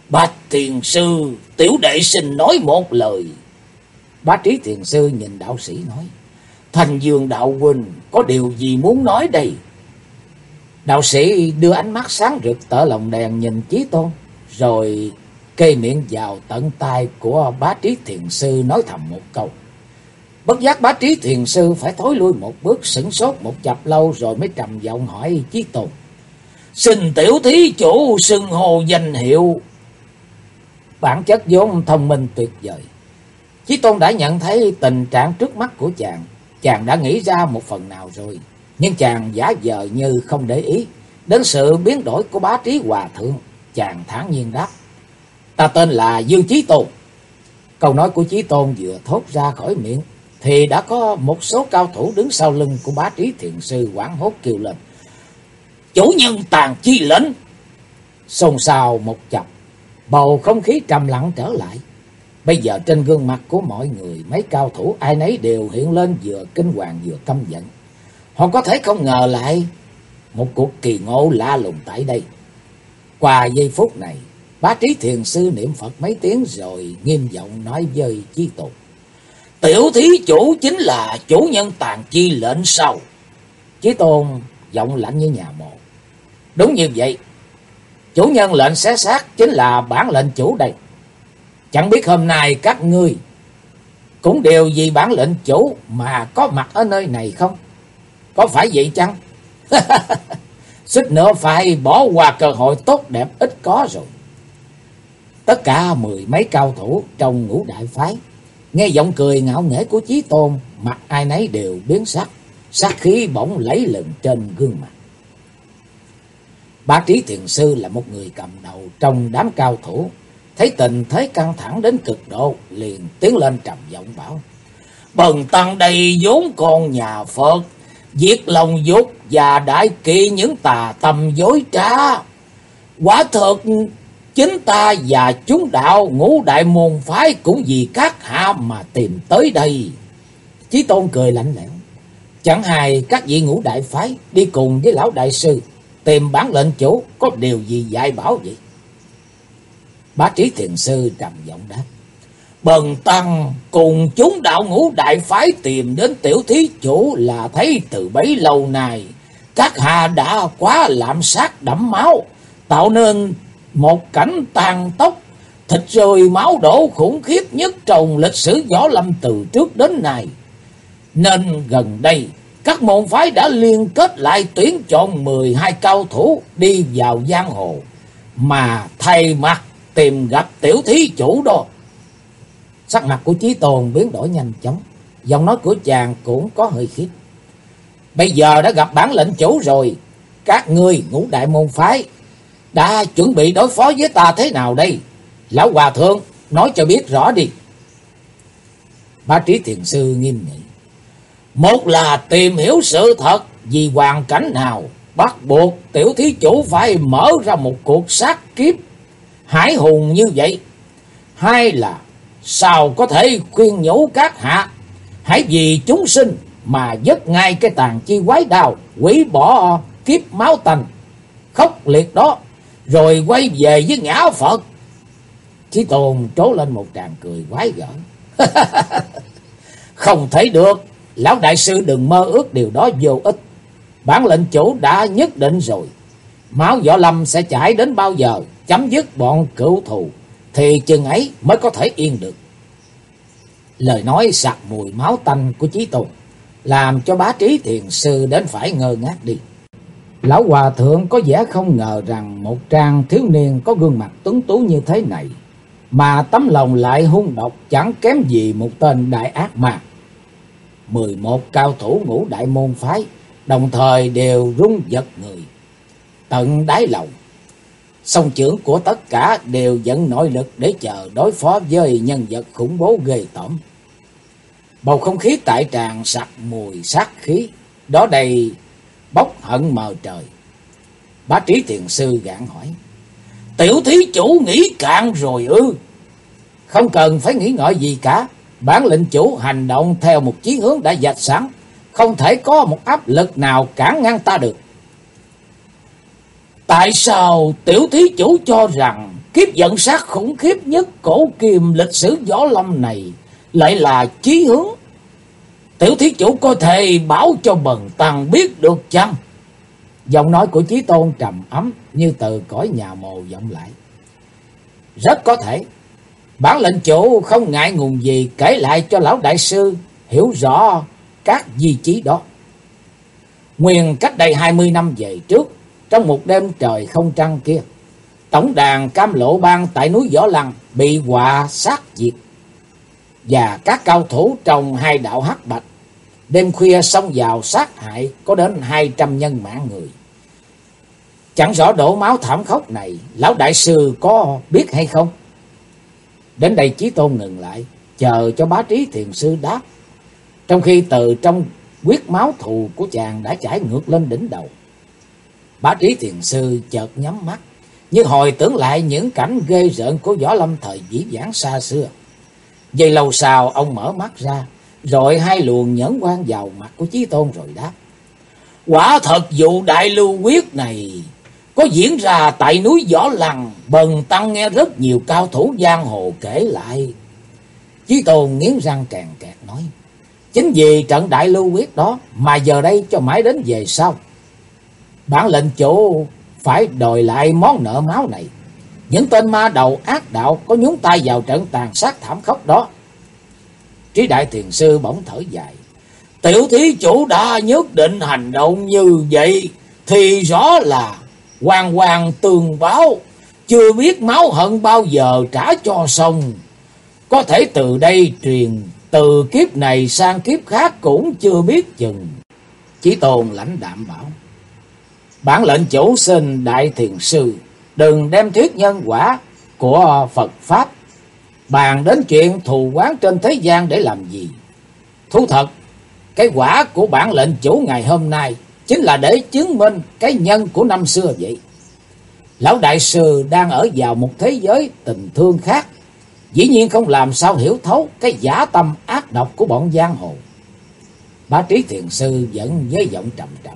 Bạch thiền sư, tiểu đệ xin nói một lời. Bá Trí thiền sư nhìn đạo sĩ nói: Thành Dương đạo huynh có điều gì muốn nói đây? Đạo sĩ đưa ánh mắt sáng rực tở lồng đèn nhìn Chí Tôn, rồi kê miệng vào tận tai của Bá Trí thiền sư nói thầm một câu. Bất giác Bá Trí thiền sư phải thối lui một bước, sửng sốt một chập lâu rồi mới trầm giọng hỏi Chí Tôn: Xin tiểu thí chủ xưng hô danh hiệu. Bản chất vốn thông minh tuyệt vời, Chí Tôn đã nhận thấy tình trạng trước mắt của chàng. Chàng đã nghĩ ra một phần nào rồi, nhưng chàng giả vờ như không để ý đến sự biến đổi của Bá Trí hòa thượng. Chàng thản nhiên đáp: Ta tên là Dương Chí Tôn. Câu nói của Chí Tôn vừa thốt ra khỏi miệng thì đã có một số cao thủ đứng sau lưng của Bá Trí thiền sư hoảng hốt kêu lên: Chủ nhân Tàn Chi lệnh! Xôn xao một chập, bầu không khí trầm lặng trở lại. Bây giờ trên gương mặt của mọi người, mấy cao thủ ai nấy đều hiện lên vừa kinh hoàng vừa căm giận. Họ có thể không ngờ lại một cuộc kỳ ngộ lạ lùng tại đây. Qua giây phút này, Bá Trí thiền sư niệm Phật mấy tiếng rồi nghiêm giọng nói với Chí Tôn: Tiểu thí chủ chính là chủ nhân Tàn Chi lệnh sao? Chí Tôn giọng lạnh như nhà mồ: Đúng như vậy, chủ nhân lệnh xé xác chính là bản lệnh chủ đây. Chẳng biết hôm nay các ngươi cũng đều vì bản lệnh chủ mà có mặt ở nơi này không? Có phải vậy chăng? Suýt nữa phải bỏ qua cơ hội tốt đẹp ít có rồi. Tất cả mười mấy cao thủ trong Ngũ Đại phái nghe giọng cười ngạo nghễ của Chí Tôn, mặt ai nấy đều biến sắc, sát khí bỗng lẫy lừng trên gương mặt. Bá Trí thiền sư là một người cầm đầu trong đám cao thủ, thấy tình thế căng thẳng đến cực độ, liền tiến lên trầm giọng bảo: Bần tăng đây vốn con nhà Phật, diệt lòng dục và đại kỵ những tà tâm dối trá. Quả thật chính ta và chúng đạo Ngũ Đại môn phái cũng vì các hạ mà tìm tới đây. Chí Tôn cười lạnh lẽo: Chẳng hay các vị Ngũ Đại phái đi cùng với lão đại sư tìm bản lệnh chủ có điều gì dạy bảo vậy? Bá Trí thiền sư trầm giọng đáp: Bần tăng cùng chúng đạo Ngũ Đại phái tìm đến tiểu thí chủ là thấy từ bấy lâu nay các hạ đã quá lạm sát đẫm máu, tạo nên một cảnh tàn tóc, thịt rơi máu đổ khủng khiếp nhất trong lịch sử võ lâm từ trước đến nay. Nên gần đây các môn phái đã liên kết lại tuyển chọn 12 cao thủ đi vào giang hồ mà thay mặt tìm gặp tiểu thí chủ đó. Sắc mặt của Chí Tôn biến đổi nhanh chóng, giọng nói của chàng cũng có hơi khiếp: Bây giờ đã gặp bản lệnh chủ rồi, các ngươi Ngũ Đại môn phái đã chuẩn bị đối phó với ta thế nào đây? Lão hòa thượng nói cho biết rõ đi. Bá Trí thiền sư nghiêm nghị: Một là tìm hiểu sự thật, vì hoàn cảnh nào bắt buộc tiểu thí chủ phải mở ra một cuộc sát kiếp hải hùng như vậy. Hai là sao có thể khuyên nhủ các hạ hãy vì chúng sinh mà dứt ngay cái tàn chi quái đao, hủy bỏ kiếp máu tanh khốc liệt đó, rồi quay về với ngã Phật. Chí Tôn trố lên một tràng cười quái gở: Không thấy được, lão đại sư đừng mơ ước điều đó vô ích. Bản lệnh chủ đã nhất định rồi, máu võ lâm sẽ chảy đến bao giờ chấm dứt bọn cựu thù thì chừng ấy mới có thể yên được. Lời nói sặc mùi máu tanh của Chí Tôn làm cho Bá Trí thiền sư đến phải ngơ ngác đi. Lão hòa thượng có vẻ không ngờ rằng một trang thiếu niên có gương mặt tuấn tú như thế này mà tấm lòng lại hung độc chẳng kém gì một tên đại ác ma. 11 cao thủ Ngũ Đại môn phái đồng thời đều rung giật người tận đáy lòng. Song chưởng của tất cả đều dẫn nội lực để chờ đối phó với nhân vật khủng bố ghê tởm. Bầu không khí tại tràng sặc mùi sát khí, đó đầy bốc hận mờ trời. Bá Trí thiền sư gạn hỏi: Tiểu thí chủ nghĩ cạn rồi ư? Không cần phải nghĩ ngợi gì cả, bản lệnh chủ hành động theo một chí hướng đã vạch sẵn, không thể có một áp lực nào cản ngăn ta được. Tại sao tiểu thí chủ cho rằng Kiếp giận sát khủng khiếp nhất cổ kim lịch sử võ lâm này lại là chí hướng. Tiểu thí chủ có thể bảo cho bần tăng biết được chăng? Giọng nói của Chí Tôn trầm ấm như từ cõi nhà mồ vọng lại. Rất có thể. Bản lệnh chủ không ngại ngùng gì kể lại cho lão đại sư hiểu rõ các di chí đó. Nguyên cách đây 20 năm về trước, trong một đêm trời không trăng kia, tổng đàn Cam Lộ Bang tại núi Võ Lăng bị họa sát diệt, và các cao thủ trong hai đạo hắc bạch đêm khuya xông vào sát hại có đến 200 nhân mạng người. Chẳng rõ đổ máu thảm khốc này lão đại sư có biết hay không? Đến đây Chí Tôn ngừng lại, chờ cho Bá Trí Thiền sư đáp, trong khi từ trong huyết máu thù của chàng đã chảy ngược lên đỉnh đầu. Bá Trí Thiền sư chợt nhắm mắt, như hồi tưởng lại những cảnh ghê rợn của võ lâm thời dĩ vãng xa xưa. Giây lâu sau ông mở mắt ra, rồi hai luồng nhẫn quang vào mặt của Chí Tôn rồi đáp: quả thật vụ đại lưu quyết này có diễn ra tại núi Võ Lăng, bần tăng nghe rất nhiều cao thủ giang hồ kể lại. Chí Tôn nghiến răng kèn kẹt nói: chính vì trận đại lưu quyết đó mà giờ đây cho mãi đến về sau, bản lệnh chủ phải đòi lại món nợ máu này. Những tên ma đầu ác đạo có nhúng tay vào trận tàn sát thảm khốc đó. Trí Đại Thiền sư bỗng thở dài: tiểu thí chủ đã nhất định hành động như vậy thì rõ là hoàn hoàn tường báo, chưa biết máu hận bao giờ trả cho xong. Có thể từ đây truyền từ kiếp này sang kiếp khác cũng chưa biết chừng. Chí Tôn lãnh đạm bảo: bản lệnh chủ xin Đại Thiền sư đừng đem thuyết nhân quả của Phật Pháp bàn đến chuyện thù oán trên thế gian để làm gì. Thú thật, cái quả của bản lệnh chủ ngày hôm nay chính là để chứng minh cái nhân của năm xưa vậy. Lão đại sư đang ở vào một thế giới tình thương khác, dĩ nhiên không làm sao hiểu thấu cái dã tâm ác độc của bọn giang hồ. Bá Trí Thiền sư vẫn với giọng trầm trầm: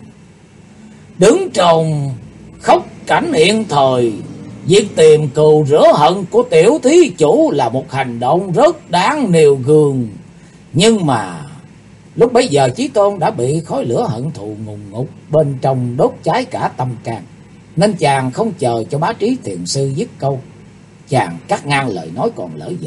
đứng trong khốc cảnh hiện thời, việc tìm cừu rửa hận của tiểu thí chủ là một hành động rất đáng nêu gương. Nhưng mà lúc bấy giờ Chí Tôn đã bị khói lửa hận thù ngùn ngụt bên trong đốt cháy cả tâm can, nên chàng không chờ cho Bá Trí Thiền sư dứt câu, chàng cắt ngang lời nói còn lỡ dở.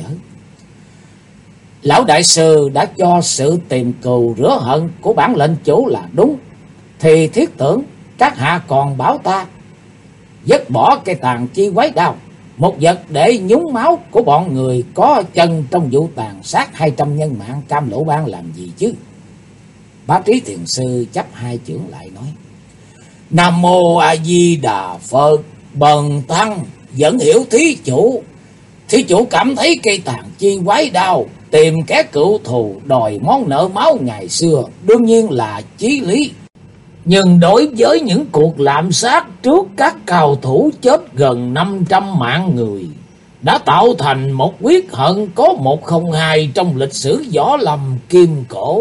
Lão đại sư đã cho sự tìm cừu rửa hận của bản lệnh chủ là đúng, thì thiết tưởng các hạ còn bảo ta dứt bỏ cây tàn chi quái đao, một vật để nhúng máu của bọn người có chân trong vụ tàn sát 200 nhân mạng Cam Lộ Bang làm gì chứ? Bá Trí Thiền sư chắp hai chưởng lại nói: Nam Mô A Di Đà Phật, bần tăng vẫn hiểu thí chủ. Thí chủ cảm thấy cây tàn chi quái đao tìm kẻ cựu thù đòi món nợ máu ngày xưa đương nhiên là chí lý. Nhưng đối với những cuộc lạm sát trước các cao thủ chết gần 500 mạng người, đã tạo thành một quyết hận có 102 trong lịch sử võ lâm kim cổ,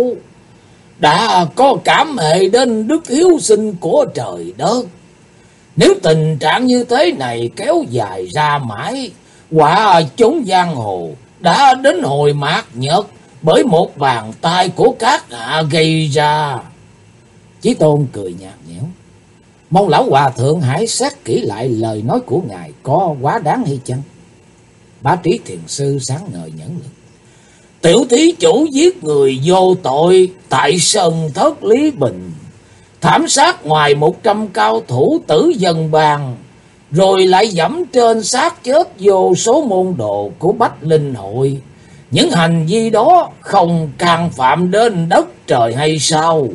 đã có cảm hệ đến đức hiếu sinh của trời đất. Nếu tình trạng như thế này kéo dài ra mãi, quả chúng giang hồ đã đến hồi mạt nhật bởi một bàn tay của các hạ gây ra. Chí Tôn cười nhạt nhẽo: mong lão hòa thượng hãy xét kỹ lại lời nói của ngài có quá đáng hay chăng? Bá Trí Thiền sư sáng ngời nhẫn lực: tiểu thí chủ giết người vô tội tại sân thất Lý Bình, thảm sát ngoài 100 cao thủ tử dân bang, rồi lại dẫm trên xác chết vô số môn đồ của Bách Linh Hội. Những hành vi đó không can phạm đến đất trời hay sao?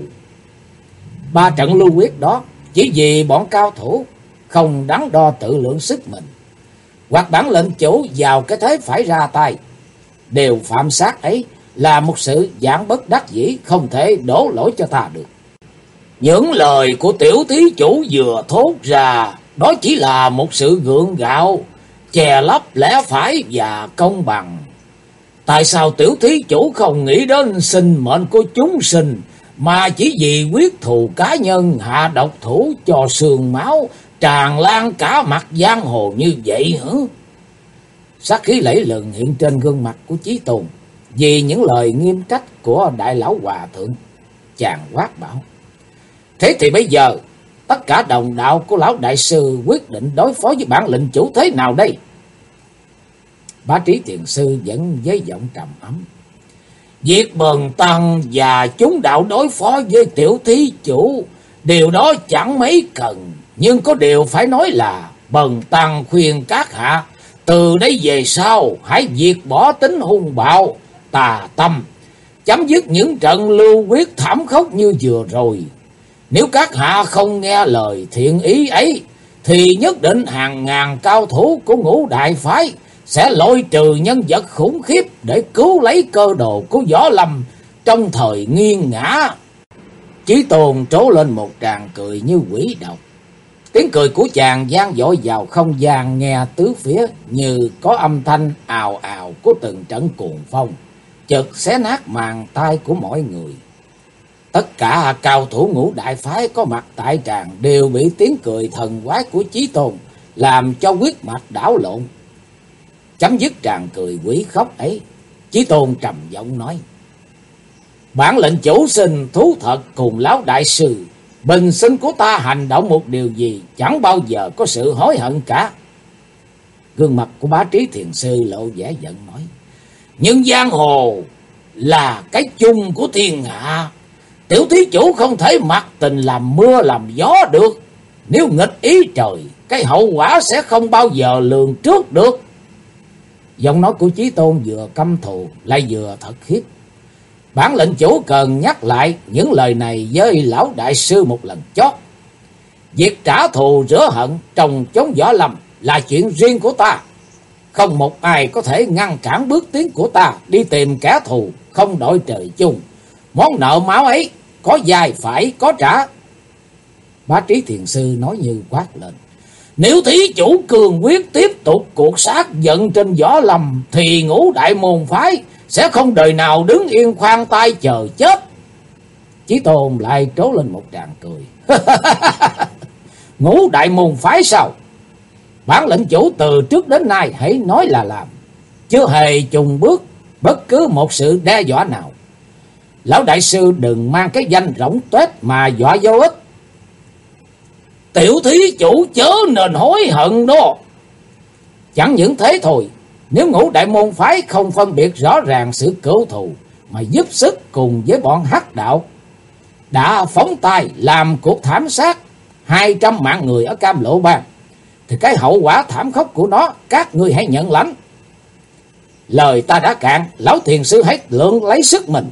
3 trận lưu quyết đó chỉ vì bọn cao thủ không đắn đo tự lượng sức mình, hoặc bản lệnh chủ vào cái thế phải ra tay, đều phạm sát ấy là một sự giảng bất đắc dĩ, không thể đổ lỗi cho ta được. Những lời của tiểu thí chủ vừa thốt ra đó chỉ là một sự gượng gạo, che lấp lẽ phải và công bằng. Tại sao tiểu thí chủ không nghĩ đến sinh mệnh của chúng sinh, mà chỉ vì quyết thù cá nhân hạ độc thủ cho sương máu tràn lan cả mặt giang hồ như vậy hả? Sát khí lẫy lừng hiện trên gương mặt của Chí Tôn vì những lời nghiêm trách của đại lão hòa thượng. Chàng quát bảo: thế thì bây giờ tất cả đồng đạo của lão đại sư quyết định đối phó với bản lệnh chủ thế nào đây? Bá Trí Thiền Sư vẫn với giọng trầm ấm: việc Bần Tăng và chúng đạo đối phó với tiểu thí chủ, điều đó chẳng mấy cần. Nhưng có điều phải nói là Bần Tăng khuyên các hạ từ đây về sau hãy diệt bỏ tính hung bạo, tà tâm, chấm dứt những trận lưu huyết thảm khốc như vừa rồi. Nếu các hạ không nghe lời thiện ý ấy, thì nhất định hàng ngàn cao thủ của Ngũ Đại Phái sẽ loại trừ nhân vật khủng khiếp để cứu lấy cơ đồ của Võ Lâm trong thời nghiêng ngã. Chí Tôn trố lên một tràng cười như quỷ độc. Tiếng cười của chàng vang dội vào không gian nghe tứ phía, như có âm thanh ào ào của từng trận cuồng phong, chợt xé nát màng tai của mọi người. Tất cả cao thủ Ngũ Đại Phái có mặt tại tràng đều bị tiếng cười thần quái của Chí Tôn làm cho huyết mạch đảo lộn. Chấm dứt tràng cười quỷ khóc ấy, Chí Tôn trầm giọng nói: bản lệnh chủ xin thú thật cùng lão đại sư, bình sinh của ta hành động một điều gì chẳng bao giờ có sự hối hận cả. Gương mặt của Bá Trí Thiền Sư lộ vẻ giận nói: nhưng giang hồ là cái chung của thiên hạ, tiểu thí chủ không thể mặc tình làm mưa làm gió được. Nếu nghịch ý trời, cái hậu quả sẽ không bao giờ lường trước được. Giọng nói của Chí Tôn vừa căm thù lại vừa thật khiếp. Bản lệnh chủ cần nhắc lại những lời này với lão đại sư một lần chót. Việc trả thù rửa hận trong chốn Võ Lâm là chuyện riêng của ta. Không một ai có thể ngăn cản bước tiến của ta đi tìm kẻ thù không đội trời chung. Món nợ máu ấy có dài phải có trả. Bá Trí Thiền Sư nói như quát lên: nếu thí chủ cường quyết tiếp tục cuộc sát giận trên Võ Lâm, thì Ngũ Đại môn phái sẽ không đời nào đứng yên khoan tay chờ chết. Chí Tôn lại trố lên một tràng cười: Ngũ Đại môn phái sao? Bản lệnh chủ từ trước đến nay hãy nói là làm, chưa hề chùng bước bất cứ một sự đe dọa nào. Lão đại sư đừng mang cái danh rỗng tuếch mà dọa vô ích. Tiểu thí chủ chớ nên hối hận đó. Chẳng những thế thôi, nếu Ngũ Đại môn phái không phân biệt rõ ràng sự cửu thù mà giúp sức cùng với bọn hắc đạo đã phóng tay làm cuộc thảm sát 200 mạng người ở Cam Lộ Bang, thì cái hậu quả thảm khốc của nó các ngươi hãy nhận lãnh. Lời ta đã cạn, lão thiền sư hãy lượng lấy sức mình.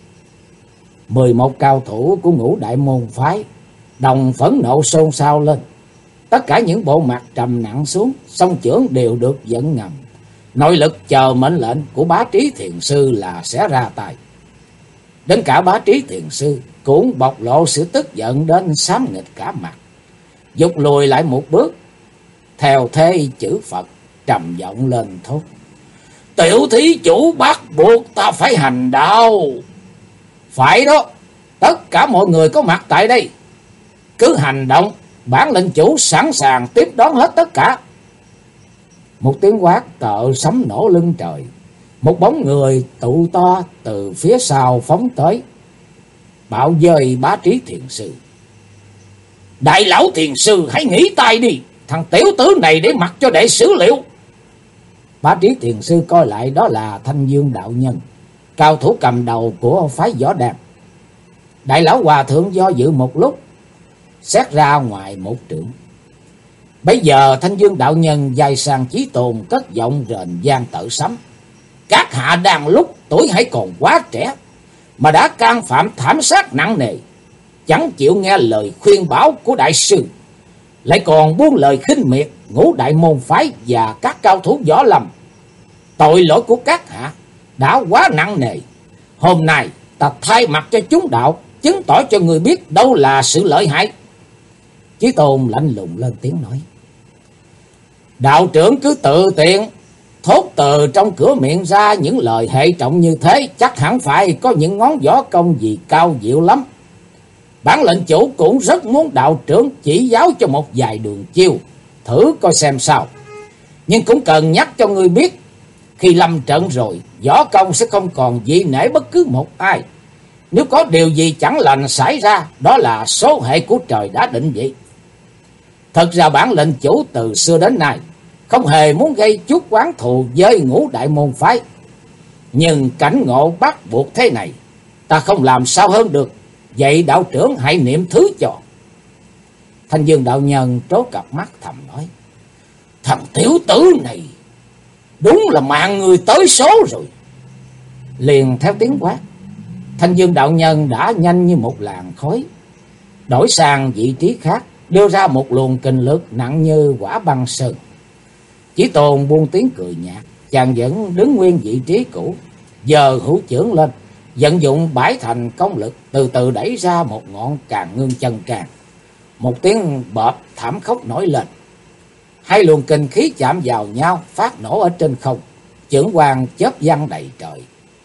11 cao thủ của Ngũ Đại môn phái đồng phẫn nộ xôn xao lên. Tất cả những bộ mặt trầm nặng xuống, song chưởng đều được dẫn ngầm. Nội lực chờ mệnh lệnh của Bá Trí Thiền Sư là sẽ ra tay. Đến cả Bá Trí Thiền Sư cũng bộc lộ sự tức giận đến xám nghịch cả mặt, giục lùi lại một bước, theo thế chữ Phật trầm giọng lên thốt: tiểu thí chủ bắt buộc ta phải hành đạo. Phải đó, tất cả mọi người có mặt tại đây cứ hành động, bản lệnh chủ sẵn sàng tiếp đón hết tất cả. Một tiếng quát tợ sấm nổ lưng trời. Một bóng người tụ to từ phía sau phóng tới, bạo dời Bá Trí Thiền Sư. Đại lão thiền sư hãy nghỉ tay đi, thằng tiểu tử này để mặc cho đệ xử liệu. Bá Trí Thiền Sư coi lại đó là Thanh Dương đạo nhân, cao thủ cầm đầu của phái Võ Đàn. Đại lão hòa thượng do dự một lúc, xét ra ngoài một trượng. Bây giờ Thanh Dương đạo nhân dài sang Chí Tôn cất giọng rền vang tợ sấm: các hạ đang lúc tuổi hãy còn quá trẻ mà đã can phạm thảm sát nặng nề, chẳng chịu nghe lời khuyên bảo của đại sư, lại còn buông lời khinh miệt Ngũ Đại môn phái và các cao thủ Võ Lâm. Tội lỗi của các hạ đã quá nặng nề. Hôm nay ta thay mặt cho chúng đạo chứng tỏ cho người biết đâu là sự lợi hại. Chí Tôn lạnh lùng lên tiếng nói: đạo trưởng cứ tự tiện thốt từ trong cửa miệng ra những lời hệ trọng như thế, chắc hẳn phải có những ngón võ công gì cao diệu lắm. Bản lệnh chủ cũng rất muốn đạo trưởng chỉ giáo cho một vài đường chiêu, thử coi xem sao. Nhưng cũng cần nhắc cho ngươi biết, Khi lâm trận rồi, võ công sẽ không còn vị nể bất cứ một ai. Nếu có điều gì chẳng lành xảy ra, đó là số hệ của trời đã định vậy. Thật ra bản lệnh chủ từ xưa đến nay không hề muốn gây chút oán thù với Ngũ Đại môn phái. Nhưng cảnh ngộ bắt buộc thế này, ta không làm sao hơn được. Vậy đạo trưởng hãy niệm thứ cho. Thanh Dương đạo nhân trố cặp mắt thầm nói: thằng tiểu tử này đúng là mạng người tới số rồi. Liền theo tiếng quát, Thanh Dương đạo nhân đã nhanh như một làn khói đổi sang vị trí khác, đưa ra một luồng kình lực nặng như quả băng sơn. Chí Tôn buông tiếng cười nhạt, chàng vẫn đứng nguyên vị trí cũ, giờ hữu chưởng lên, vận dụng bãi thành công lực, từ từ đẩy ra một ngọn Càn Ngưng chân tràng. Một tiếng bợp thảm khốc nổi lên, hai luồng kinh khí chạm vào nhau, phát nổ ở trên không, chưởng quang chớp văng đầy trời.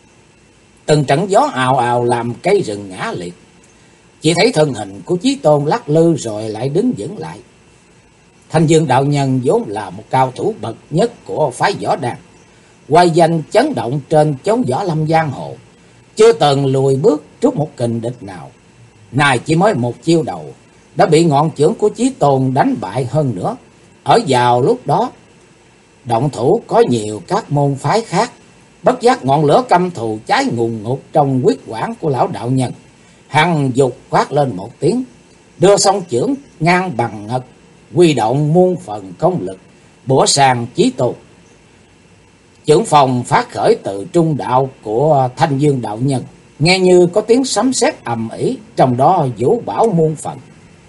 Từng trận gió ào ào làm cây rừng ngã liệt. Chỉ thấy thân hình của Chí Tôn lắc lư rồi lại đứng vững lại. Thanh Dương đạo nhân vốn là một cao thủ bậc nhất của phái võ đàn, oai danh chấn động trên chốn võ lâm giang hồ, chưa từng lùi bước trước một kình địch nào. Này chỉ mới một chiêu đầu đã bị ngọn chưởng của Chí Tôn đánh bại hơn nữa. Ở vào lúc đó, động thủ có nhiều các môn phái khác. Bất giác ngọn lửa căm thù cháy ngùn ngụt trong huyết quản của lão đạo nhân. Hằng dục quát lên một tiếng, đưa song chưởng ngang bằng ngực, huy động muôn phần công lực bủa sang Chí Tôn. Chưởng phòng phát khởi từ trung đạo của Thanh Dương đạo nhân, nghe như có tiếng sấm sét ầm ĩ, trong đó vũ bão muôn phần.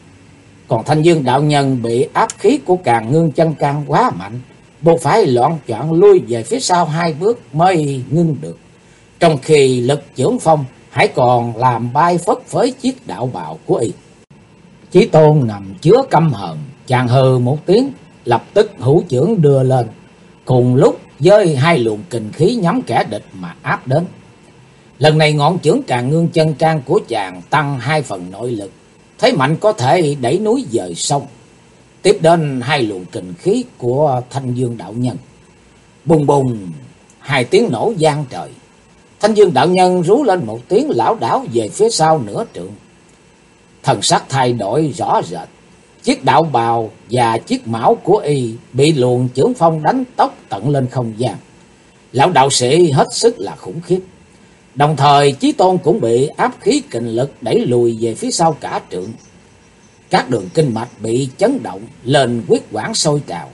Còn Thanh Dương đạo nhân bị áp khí của Càn Ngưng chân can quá mạnh, buộc phải loạn choạng lui về phía sau hai bước mới ngưng được. Trong khi lực chưởng phong hãy còn làm bay phất phới chiếc đạo bào của y. Chí Tôn nằm chứa căm hờn, chàng hừ một tiếng, lập tức hữu chưởng đưa lên, cùng lúc với hai luồng kình khí nhắm kẻ địch mà áp đến. Lần này ngọn chưởng Càn Ngưng chân trang của chàng tăng hai phần nội lực, thế mạnh có thể đẩy núi dời sông. Tiếp đến hai luồng kình khí của Thanh Dương đạo nhân, bùng bùng, hai tiếng nổ vang trời. Thanh Dương đạo nhân rú lên một tiếng, lảo đảo về phía sau nửa trượng. Thần sắc thay đổi rõ rệt, chiếc đạo bào và chiếc mão của y bị luồng chưởng phong đánh tốc tận lên không gian. Lão đạo sĩ hết sức là khủng khiếp. Đồng thời Chí Tôn cũng bị áp khí kình lực đẩy lùi về phía sau cả trượng. Các đường kinh mạch bị chấn động lên, huyết quản sôi trào.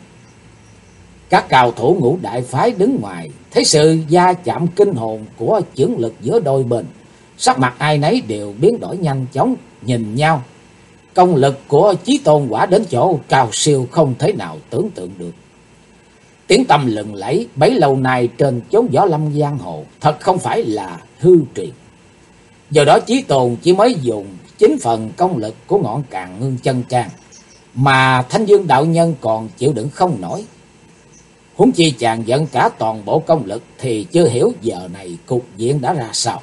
Các cao thủ Ngũ Đại phái đứng ngoài thấy sự va chạm kinh hồn của chưởng lực giữa đôi bên, sắc mặt ai nấy đều biến đổi nhanh chóng, nhìn nhau. Công lực của Chí Tôn quả đến chỗ cao siêu không thể nào tưởng tượng được. Tiếng tăm lừng lẫy bấy lâu nay trên chốn võ lâm giang hồ thật không phải là hư truyền. Do đó Chí Tôn chỉ mới dùng 9 phần công lực của ngọn Càn Ngưng chân trang, mà Thanh Dương đạo nhân còn chịu đựng không nổi. Huống chi chàng dẫn cả toàn bộ công lực thì chưa hiểu giờ này cục diện đã ra sao.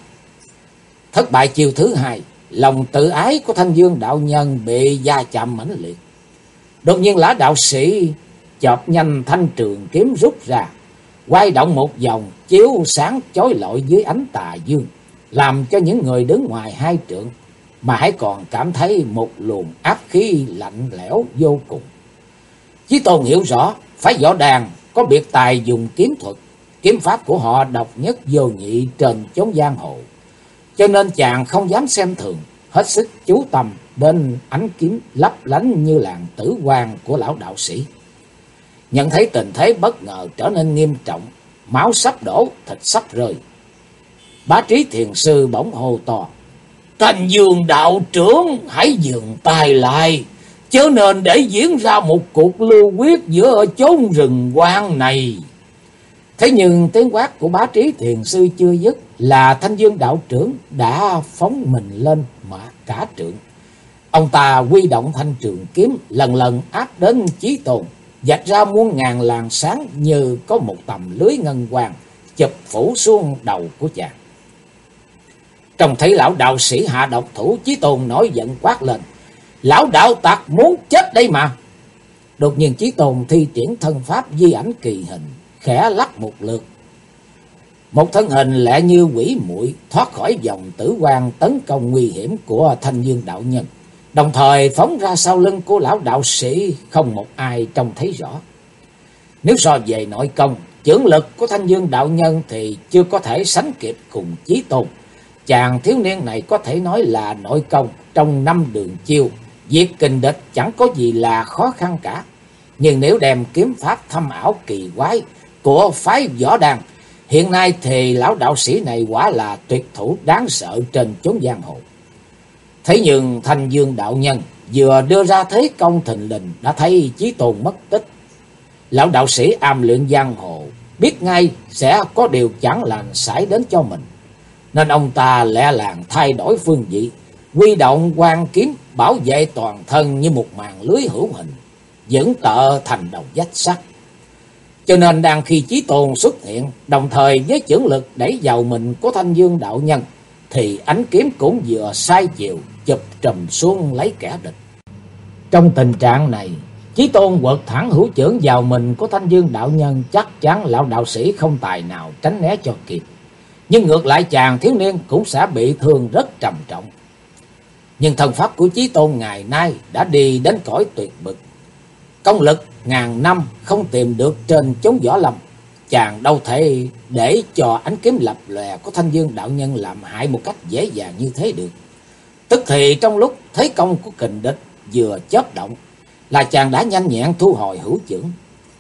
Thất bại chiêu thứ hai, lòng tự ái của Thanh Dương đạo nhân bị va chạm mãnh liệt. Đột nhiên lã đạo sĩ chộp nhanh thanh trường kiếm rút ra, quay động một vòng, chiếu sáng chói lọi dưới ánh tà dương, làm cho những người đứng ngoài hai trượng mà hãy còn cảm thấy một luồng áp khí lạnh lẽo vô cùng. Chí Tôn hiểu rõ phái võ đàn có biệt tài dùng kiếm thuật, kiếm pháp của họ độc nhất vô nhị trên chốn giang hồ, cho nên chàng không dám xem thường, hết sức chú tâm đến ánh kiếm lấp lánh như làn tử quang của lão đạo sĩ. Nhận thấy tình thế bất ngờ trở nên nghiêm trọng, máu sắp đổ, thịt sắp rơi, Bá Trí thiền sư bỗng hô to: Thanh Dương đạo trưởng, hãy dừng tay lại, chớ nên để diễn ra một cuộc lưu quyết giữa chốn rừng hoang này. Thế nhưng tiếng quát của Bá Trí thiền sư chưa dứt, là Thanh Dương đạo trưởng đã phóng mình lên mà cả trượng. Ông ta huy động thanh trường kiếm lần lần áp đến Chí Tôn, vạch ra muôn ngàn làn sáng như có một tầm lưới ngân quang chụp phủ xuống đầu của chàng. Trông thấy lão đạo sĩ hạ độc thủ, Chí Tôn nổi giận quát lên: Lão đạo tặc muốn chết đây mà! Đột nhiên Chí Tôn thi triển thân pháp di ảnh kỳ hình, khẽ lắc một lượt, Một thân hình lẹ như quỷ muội thoát khỏi vòng tử quan tấn công nguy hiểm của Thanh Dương đạo nhân, đồng thời phóng ra sau lưng của lão đạo sĩ, không một ai trông thấy rõ. Nếu so về nội công, chưởng lực của Thanh Dương đạo nhân thì chưa có thể sánh kịp cùng Chí Tôn. Chàng thiếu niên này có thể nói là nội công trong 5 đường chiêu, diệt kình địch chẳng có gì là khó khăn cả. Nhưng nếu đem kiếm pháp thâm ảo kỳ quái của phái Võ Đàn, hiện nay thì lão đạo sĩ này quả là tuyệt thủ đáng sợ trên chốn giang hồ. Thế nhưng Thanh Dương đạo nhân vừa đưa ra thế công thình lình đã thấy Chí Tôn mất tích. Lão đạo sĩ am luyện giang hồ biết ngay sẽ có điều chẳng lành xảy đến cho mình, nên ông ta lẹ làng thay đổi phương vị, huy động quan kiếm bảo vệ toàn thân như một màn lưới hữu hình, vững tợ thành đầu vách sắt. Cho nên đang khi Chí Tôn xuất hiện, đồng thời với chưởng lực đẩy vào mình của Thanh Dương đạo nhân, thì ánh kiếm cũng vừa sai chiều chụp trùm xuống lấy kẻ địch. Trong tình trạng này, Chí Tôn quật thẳng hữu chưởng vào mình của Thanh Dương đạo nhân, chắc chắn lão đạo sĩ không tài nào tránh né cho kịp. Nhưng ngược lại chàng thiếu niên cũng sẽ bị thương rất trầm trọng. Nhưng thần pháp của Chí Tôn ngày nay đã đi đến cõi tuyệt bực. Công lực ngàn năm không tìm được trên chốn võ lâm, chàng đâu thể để cho ánh kiếm lập lòe của Thanh Dương đạo nhân làm hại một cách dễ dàng như thế được. Tức thì trong lúc thế công của kình địch vừa chớp động, là chàng đã nhanh nhẹn thu hồi hữu chưởng.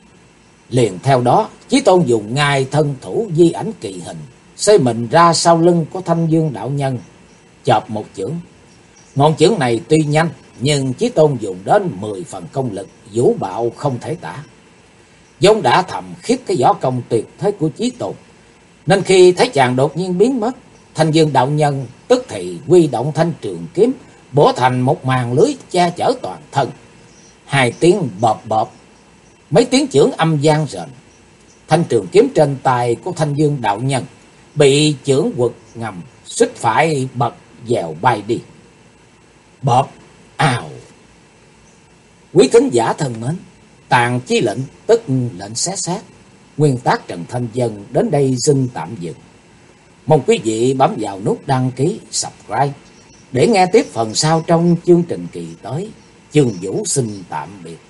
Liền theo đó, Chí Tôn dùng ngay thân thủ di ảnh kỳ hình, xây mình ra sau lưng của Thanh Dương đạo nhân, chộp một chưởng. Ngọn chưởng này tuy nhanh, nhưng Chí Tôn dùng đến 10 phần công lực, vũ bạo không thể tả. Vốn đã thầm khiếp cái võ công tuyệt thế của Chí Tôn, nên khi thấy chàng đột nhiên biến mất, Thanh Dương đạo nhân tức thì huy động thanh trường kiếm, bổ thành một màn lưới che chở toàn thân. 2 tiếng bợp bợp, mấy tiếng chưởng âm vang rền. Thanh trường kiếm trên tay của Thanh Dương đạo nhân bị chưởng quật ngầm, suýt phải bật dèo bay đi. Bợp ào. Quý thính giả thân mến, Tàn Chi Lệnh tức lệnh xé xác, nguyên tác Trần Thanh Vân đến đây xin tạm dừng. Mong quý vị bấm vào nút đăng ký, subscribe để nghe tiếp phần sau trong chương trình kỳ tới. Chương Vũ xin tạm biệt.